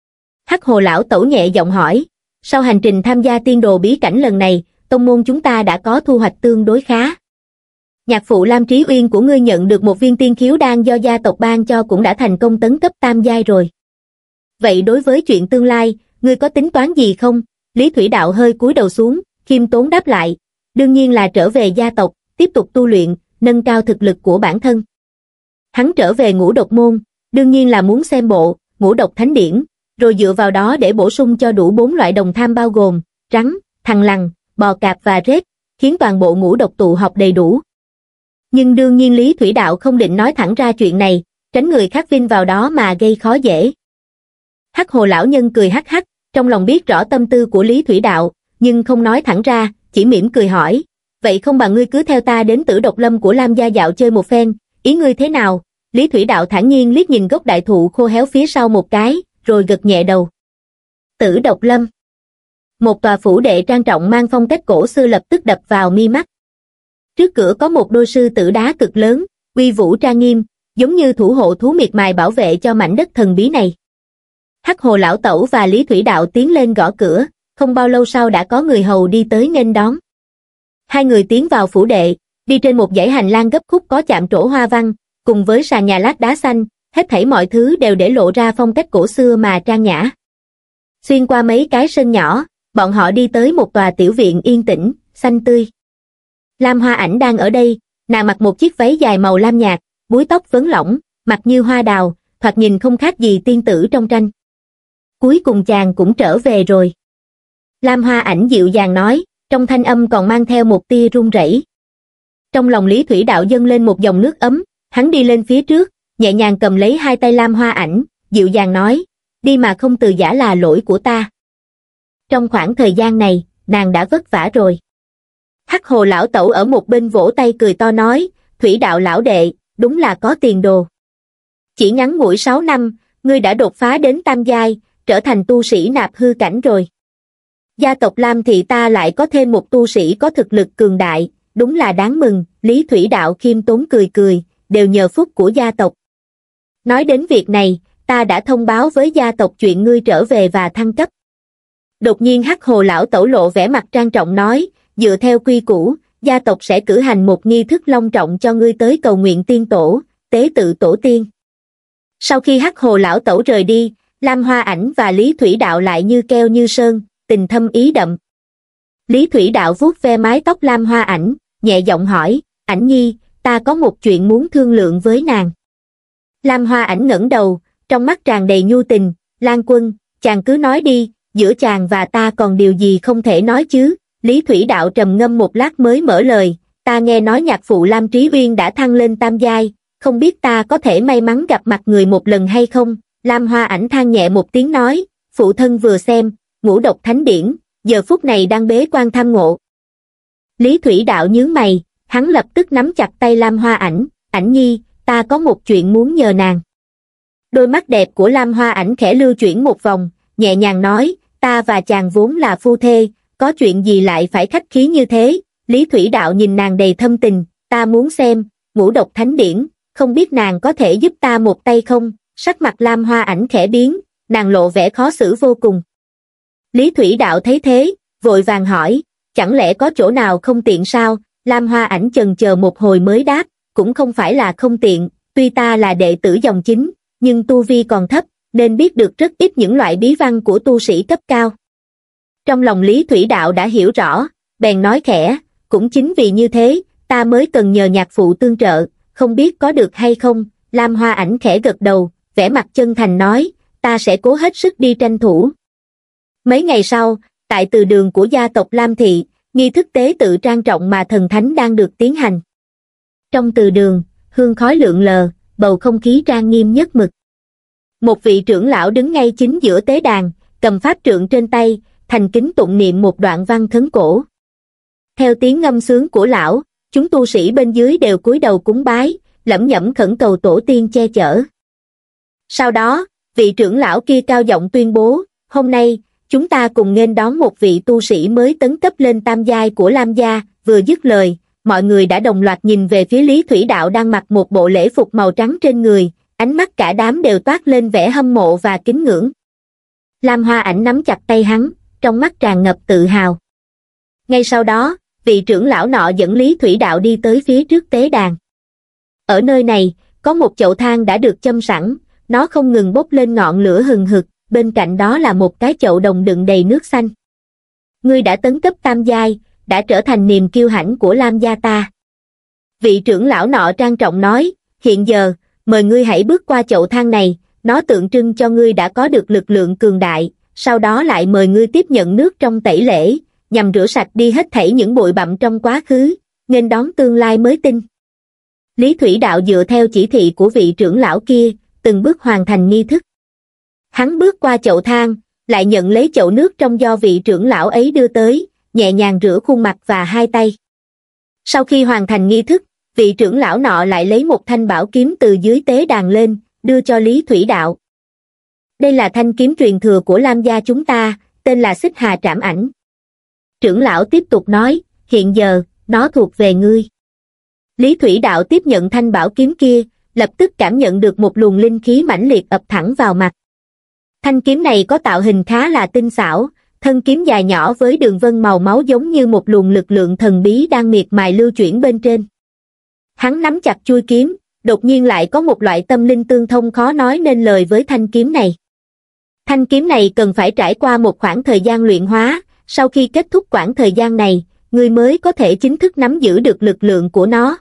Hắc Hồ lão tẩu nhẹ giọng hỏi, sau hành trình tham gia tiên đồ bí cảnh lần này, tông môn chúng ta đã có thu hoạch tương đối khá. Nhạc phụ Lam Trí Uyên của ngươi nhận được một viên tiên khiếu đan do gia tộc ban cho cũng đã thành công tấn cấp tam giai rồi. Vậy đối với chuyện tương lai, ngươi có tính toán gì không? Lý Thủy Đạo hơi cúi đầu xuống, khiêm tốn đáp lại, đương nhiên là trở về gia tộc, tiếp tục tu luyện, nâng cao thực lực của bản thân. Hắn trở về Ngũ Độc môn, đương nhiên là muốn xem bộ Ngũ Độc Thánh Điển, rồi dựa vào đó để bổ sung cho đủ bốn loại đồng tham bao gồm rắn, thằn lằn, bò cạp và rết, khiến toàn bộ ngũ độc tụ học đầy đủ. Nhưng đương nhiên Lý Thủy Đạo không định nói thẳng ra chuyện này, tránh người khác vin vào đó mà gây khó dễ. Hắc Hồ lão nhân cười hắc hắc, trong lòng biết rõ tâm tư của Lý Thủy Đạo, nhưng không nói thẳng ra, chỉ mỉm cười hỏi, vậy không bằng ngươi cứ theo ta đến Tử Độc Lâm của Lam gia dạo chơi một phen, ý ngươi thế nào? Lý Thủy Đạo thản nhiên liếc nhìn gốc đại thụ khô héo phía sau một cái, rồi gật nhẹ đầu. Tử Độc Lâm, một tòa phủ đệ trang trọng mang phong cách cổ xưa lập tức đập vào mi mắt. Trước cửa có một đôi sư tử đá cực lớn, uy vũ trang nghiêm, giống như thủ hộ thú miệt mài bảo vệ cho mảnh đất thần bí này. Hắc Hồ lão tẩu và Lý Thủy Đạo tiến lên gõ cửa, không bao lâu sau đã có người hầu đi tới nghênh đón. Hai người tiến vào phủ đệ, đi trên một dãy hành lang gấp khúc có chạm trổ hoa văn, cùng với sàn nhà lát đá xanh, hết thảy mọi thứ đều để lộ ra phong cách cổ xưa mà trang nhã. Xuyên qua mấy cái sân nhỏ, bọn họ đi tới một tòa tiểu viện yên tĩnh, xanh tươi. Lam Hoa Ảnh đang ở đây, nàng mặc một chiếc váy dài màu lam nhạt, búi tóc vấn lỏng, mặt như hoa đào, thoạt nhìn không khác gì tiên tử trong tranh. Cuối cùng chàng cũng trở về rồi. Lam Hoa Ảnh dịu dàng nói, trong thanh âm còn mang theo một tia run rẩy. Trong lòng Lý Thủy Đạo dâng lên một dòng nước ấm, hắn đi lên phía trước, nhẹ nhàng cầm lấy hai tay Lam Hoa Ảnh, dịu dàng nói, đi mà không từ giã là lỗi của ta. Trong khoảng thời gian này, nàng đã vất vả rồi. Hắc Hồ lão tẩu ở một bên vỗ tay cười to nói, Thủy Đạo lão đệ, đúng là có tiền đồ. Chỉ ngắn ngủi sáu năm, ngươi đã đột phá đến tam giai, trở thành tu sĩ nạp hư cảnh rồi. Gia tộc Lam thị ta lại có thêm một tu sĩ có thực lực cường đại, đúng là đáng mừng. Lý Thủy Đạo khiêm tốn cười cười, đều nhờ phúc của gia tộc. Nói đến việc này, ta đã thông báo với gia tộc chuyện ngươi trở về và thăng cấp. Đột nhiên Hắc Hồ lão tẩu lộ vẻ mặt trang trọng nói, dựa theo quy củ, gia tộc sẽ cử hành một nghi thức long trọng cho ngươi tới cầu nguyện tiên tổ, tế tự tổ tiên. Sau khi Hắc Hồ lão tẩu rời đi, Lam Hoa Ảnh và Lý Thủy Đạo lại như keo như sơn, tình thâm ý đậm. Lý Thủy Đạo vuốt ve mái tóc Lam Hoa Ảnh, nhẹ giọng hỏi, Ảnh nhi, ta có một chuyện muốn thương lượng với nàng. Lam Hoa Ảnh ngẩng đầu, trong mắt tràn đầy nhu tình, Lan Quân, chàng cứ nói đi, giữa chàng và ta còn điều gì không thể nói chứ? Lý Thủy Đạo trầm ngâm một lát mới mở lời, ta nghe nói nhạc phụ Lam Trí Uyên đã thăng lên tam giai, không biết ta có thể may mắn gặp mặt người một lần hay không? Lam Hoa Ảnh than nhẹ một tiếng nói, phụ thân vừa xem, Ngũ Độc Thánh Điển, giờ phút này đang bế quan tham ngộ. Lý Thủy Đạo nhướng mày, hắn lập tức nắm chặt tay Lam Hoa Ảnh, Ảnh nhi, ta có một chuyện muốn nhờ nàng. Đôi mắt đẹp của Lam Hoa Ảnh khẽ lưu chuyển một vòng, nhẹ nhàng nói, ta và chàng vốn là phu thê, có chuyện gì lại phải khách khí như thế? Lý Thủy Đạo nhìn nàng đầy thâm tình, ta muốn xem, Ngũ Độc Thánh Điển, không biết nàng có thể giúp ta một tay không? Sắc mặt Lam Hoa Ảnh khẽ biến, nàng lộ vẻ khó xử vô cùng. Lý Thủy Đạo thấy thế, vội vàng hỏi, chẳng lẽ có chỗ nào không tiện sao? Lam Hoa Ảnh chần chờ một hồi mới đáp, cũng không phải là không tiện, tuy ta là đệ tử dòng chính, nhưng tu vi còn thấp, nên biết được rất ít những loại bí văn của tu sĩ cấp cao. Trong lòng Lý Thủy Đạo đã hiểu rõ, bèn nói khẽ, cũng chính vì như thế, ta mới cần nhờ nhạc phụ tương trợ, không biết có được hay không? Lam Hoa Ảnh khẽ gật đầu, vẻ mặt chân thành nói, ta sẽ cố hết sức đi tranh thủ. Mấy ngày sau, tại từ đường của gia tộc Lam Thị, nghi thức tế tự trang trọng mà thần thánh đang được tiến hành. Trong từ đường, hương khói lượn lờ, bầu không khí trang nghiêm nhất mực. Một vị trưởng lão đứng ngay chính giữa tế đàn, cầm pháp trượng trên tay, thành kính tụng niệm một đoạn văn khấn cổ. Theo tiếng ngâm sướng của lão, chúng tu sĩ bên dưới đều cúi đầu cúng bái, lẩm nhẩm khẩn cầu tổ tiên che chở. Sau đó, vị trưởng lão kia cao giọng tuyên bố, hôm nay, chúng ta cùng nghênh đón một vị tu sĩ mới tấn cấp lên tam giai của Lam gia. Vừa dứt lời, mọi người đã đồng loạt nhìn về phía Lý Thủy Đạo đang mặc một bộ lễ phục màu trắng trên người, ánh mắt cả đám đều toát lên vẻ hâm mộ và kính ngưỡng. Lam Hoa Ảnh nắm chặt tay hắn, trong mắt tràn ngập tự hào. Ngay sau đó, vị trưởng lão nọ dẫn Lý Thủy Đạo đi tới phía trước tế đàn. Ở nơi này, có một chậu than đã được châm sẵn, nó không ngừng bốc lên ngọn lửa hừng hực, bên cạnh đó là một cái chậu đồng đựng đầy nước xanh. Ngươi đã tấn cấp tam giai, đã trở thành niềm kiêu hãnh của Lam gia ta. Vị trưởng lão nọ trang trọng nói, hiện giờ, mời ngươi hãy bước qua chậu than này, nó tượng trưng cho ngươi đã có được lực lượng cường đại, sau đó lại mời ngươi tiếp nhận nước trong tẩy lễ, nhằm rửa sạch đi hết thảy những bụi bặm trong quá khứ, nghênh đón tương lai mới tinh. Lý Thủy Đạo dựa theo chỉ thị của vị trưởng lão kia, từng bước hoàn thành nghi thức. Hắn bước qua chậu than, lại nhận lấy chậu nước trong do vị trưởng lão ấy đưa tới, nhẹ nhàng rửa khuôn mặt và hai tay. Sau khi hoàn thành nghi thức, vị trưởng lão nọ lại lấy một thanh bảo kiếm từ dưới tế đàn lên, đưa cho Lý Thủy Đạo. Đây là thanh kiếm truyền thừa của Lam gia chúng ta, tên là Xích Hà Trảm Ảnh. Trưởng lão tiếp tục nói, hiện giờ, nó thuộc về ngươi. Lý Thủy Đạo tiếp nhận thanh bảo kiếm kia, lập tức cảm nhận được một luồng linh khí mãnh liệt ập thẳng vào mặt. Thanh kiếm này có tạo hình khá là tinh xảo, Thân kiếm dài nhỏ với đường vân màu máu giống như một luồng lực lượng thần bí đang miệt mài lưu chuyển bên trên. Hắn nắm chặt chuôi kiếm, đột nhiên lại có một loại tâm linh tương thông khó nói nên lời với thanh kiếm này. Thanh kiếm này cần phải trải qua một khoảng thời gian luyện hóa, sau khi kết thúc khoảng thời gian này, ngươi mới có thể chính thức nắm giữ được lực lượng của nó.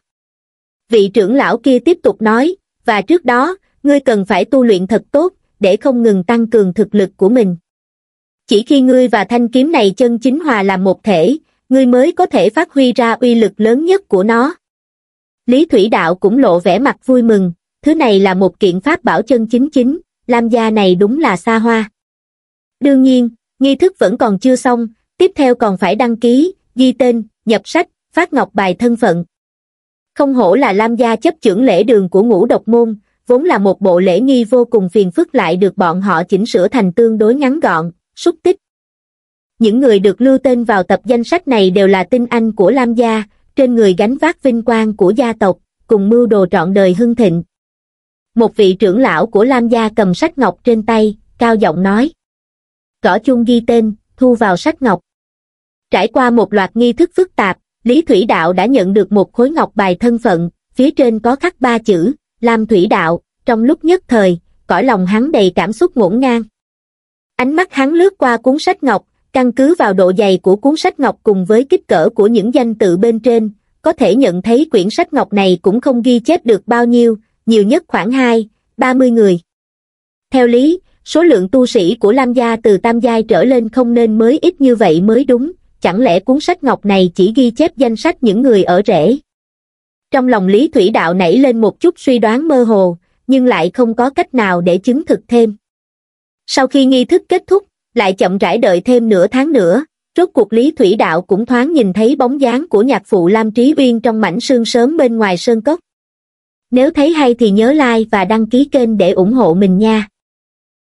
Vị trưởng lão kia tiếp tục nói, và trước đó, ngươi cần phải tu luyện thật tốt, để không ngừng tăng cường thực lực của mình. Chỉ khi ngươi và thanh kiếm này chân chính hòa làm một thể, ngươi mới có thể phát huy ra uy lực lớn nhất của nó. Lý Thủy Đạo cũng lộ vẻ mặt vui mừng, thứ này là một kiện pháp bảo chân chính chính, Lam gia này đúng là xa hoa. Đương nhiên, nghi thức vẫn còn chưa xong, tiếp theo còn phải đăng ký, ghi tên, nhập sách, phát ngọc bài thân phận. Không hổ là Lam gia chấp chưởng lễ đường của Ngũ Độc môn, vốn là một bộ lễ nghi vô cùng phiền phức lại được bọn họ chỉnh sửa thành tương đối ngắn gọn, xúc tích. Những người được lưu tên vào tập danh sách này đều là tinh anh của Lam gia, trên người gánh vác vinh quang của gia tộc, cùng mưu đồ trọn đời hưng thịnh. Một vị trưởng lão của Lam gia cầm sách ngọc trên tay, cao giọng nói. Gõ chuông ghi tên, thu vào sách ngọc. Trải qua một loạt nghi thức phức tạp, Lý Thủy Đạo đã nhận được một khối ngọc bài thân phận, phía trên có khắc ba chữ, Lam Thủy Đạo, trong lúc nhất thời, cõi lòng hắn đầy cảm xúc ngổn ngang. Ánh mắt hắn lướt qua cuốn sách ngọc, căn cứ vào độ dày của cuốn sách ngọc cùng với kích cỡ của những danh tự bên trên, có thể nhận thấy quyển sách ngọc này cũng không ghi chép được bao nhiêu, nhiều nhất khoảng hai, ba mươi người. Theo lý, số lượng tu sĩ của Lam gia từ tam giai trở lên không nên mới ít như vậy mới đúng, chẳng lẽ cuốn sách ngọc này chỉ ghi chép danh sách những người ở rễ? Trong lòng Lý Thủy Đạo nảy lên một chút suy đoán mơ hồ, nhưng lại không có cách nào để chứng thực thêm. Sau khi nghi thức kết thúc, lại chậm rãi đợi thêm nửa tháng nữa, rốt cuộc Lý Thủy Đạo cũng thoáng nhìn thấy bóng dáng của nhạc phụ Lam Trí Uyên trong mảnh sương sớm bên ngoài sơn cốc. Nếu thấy hay thì nhớ like và đăng ký kênh để ủng hộ mình nha.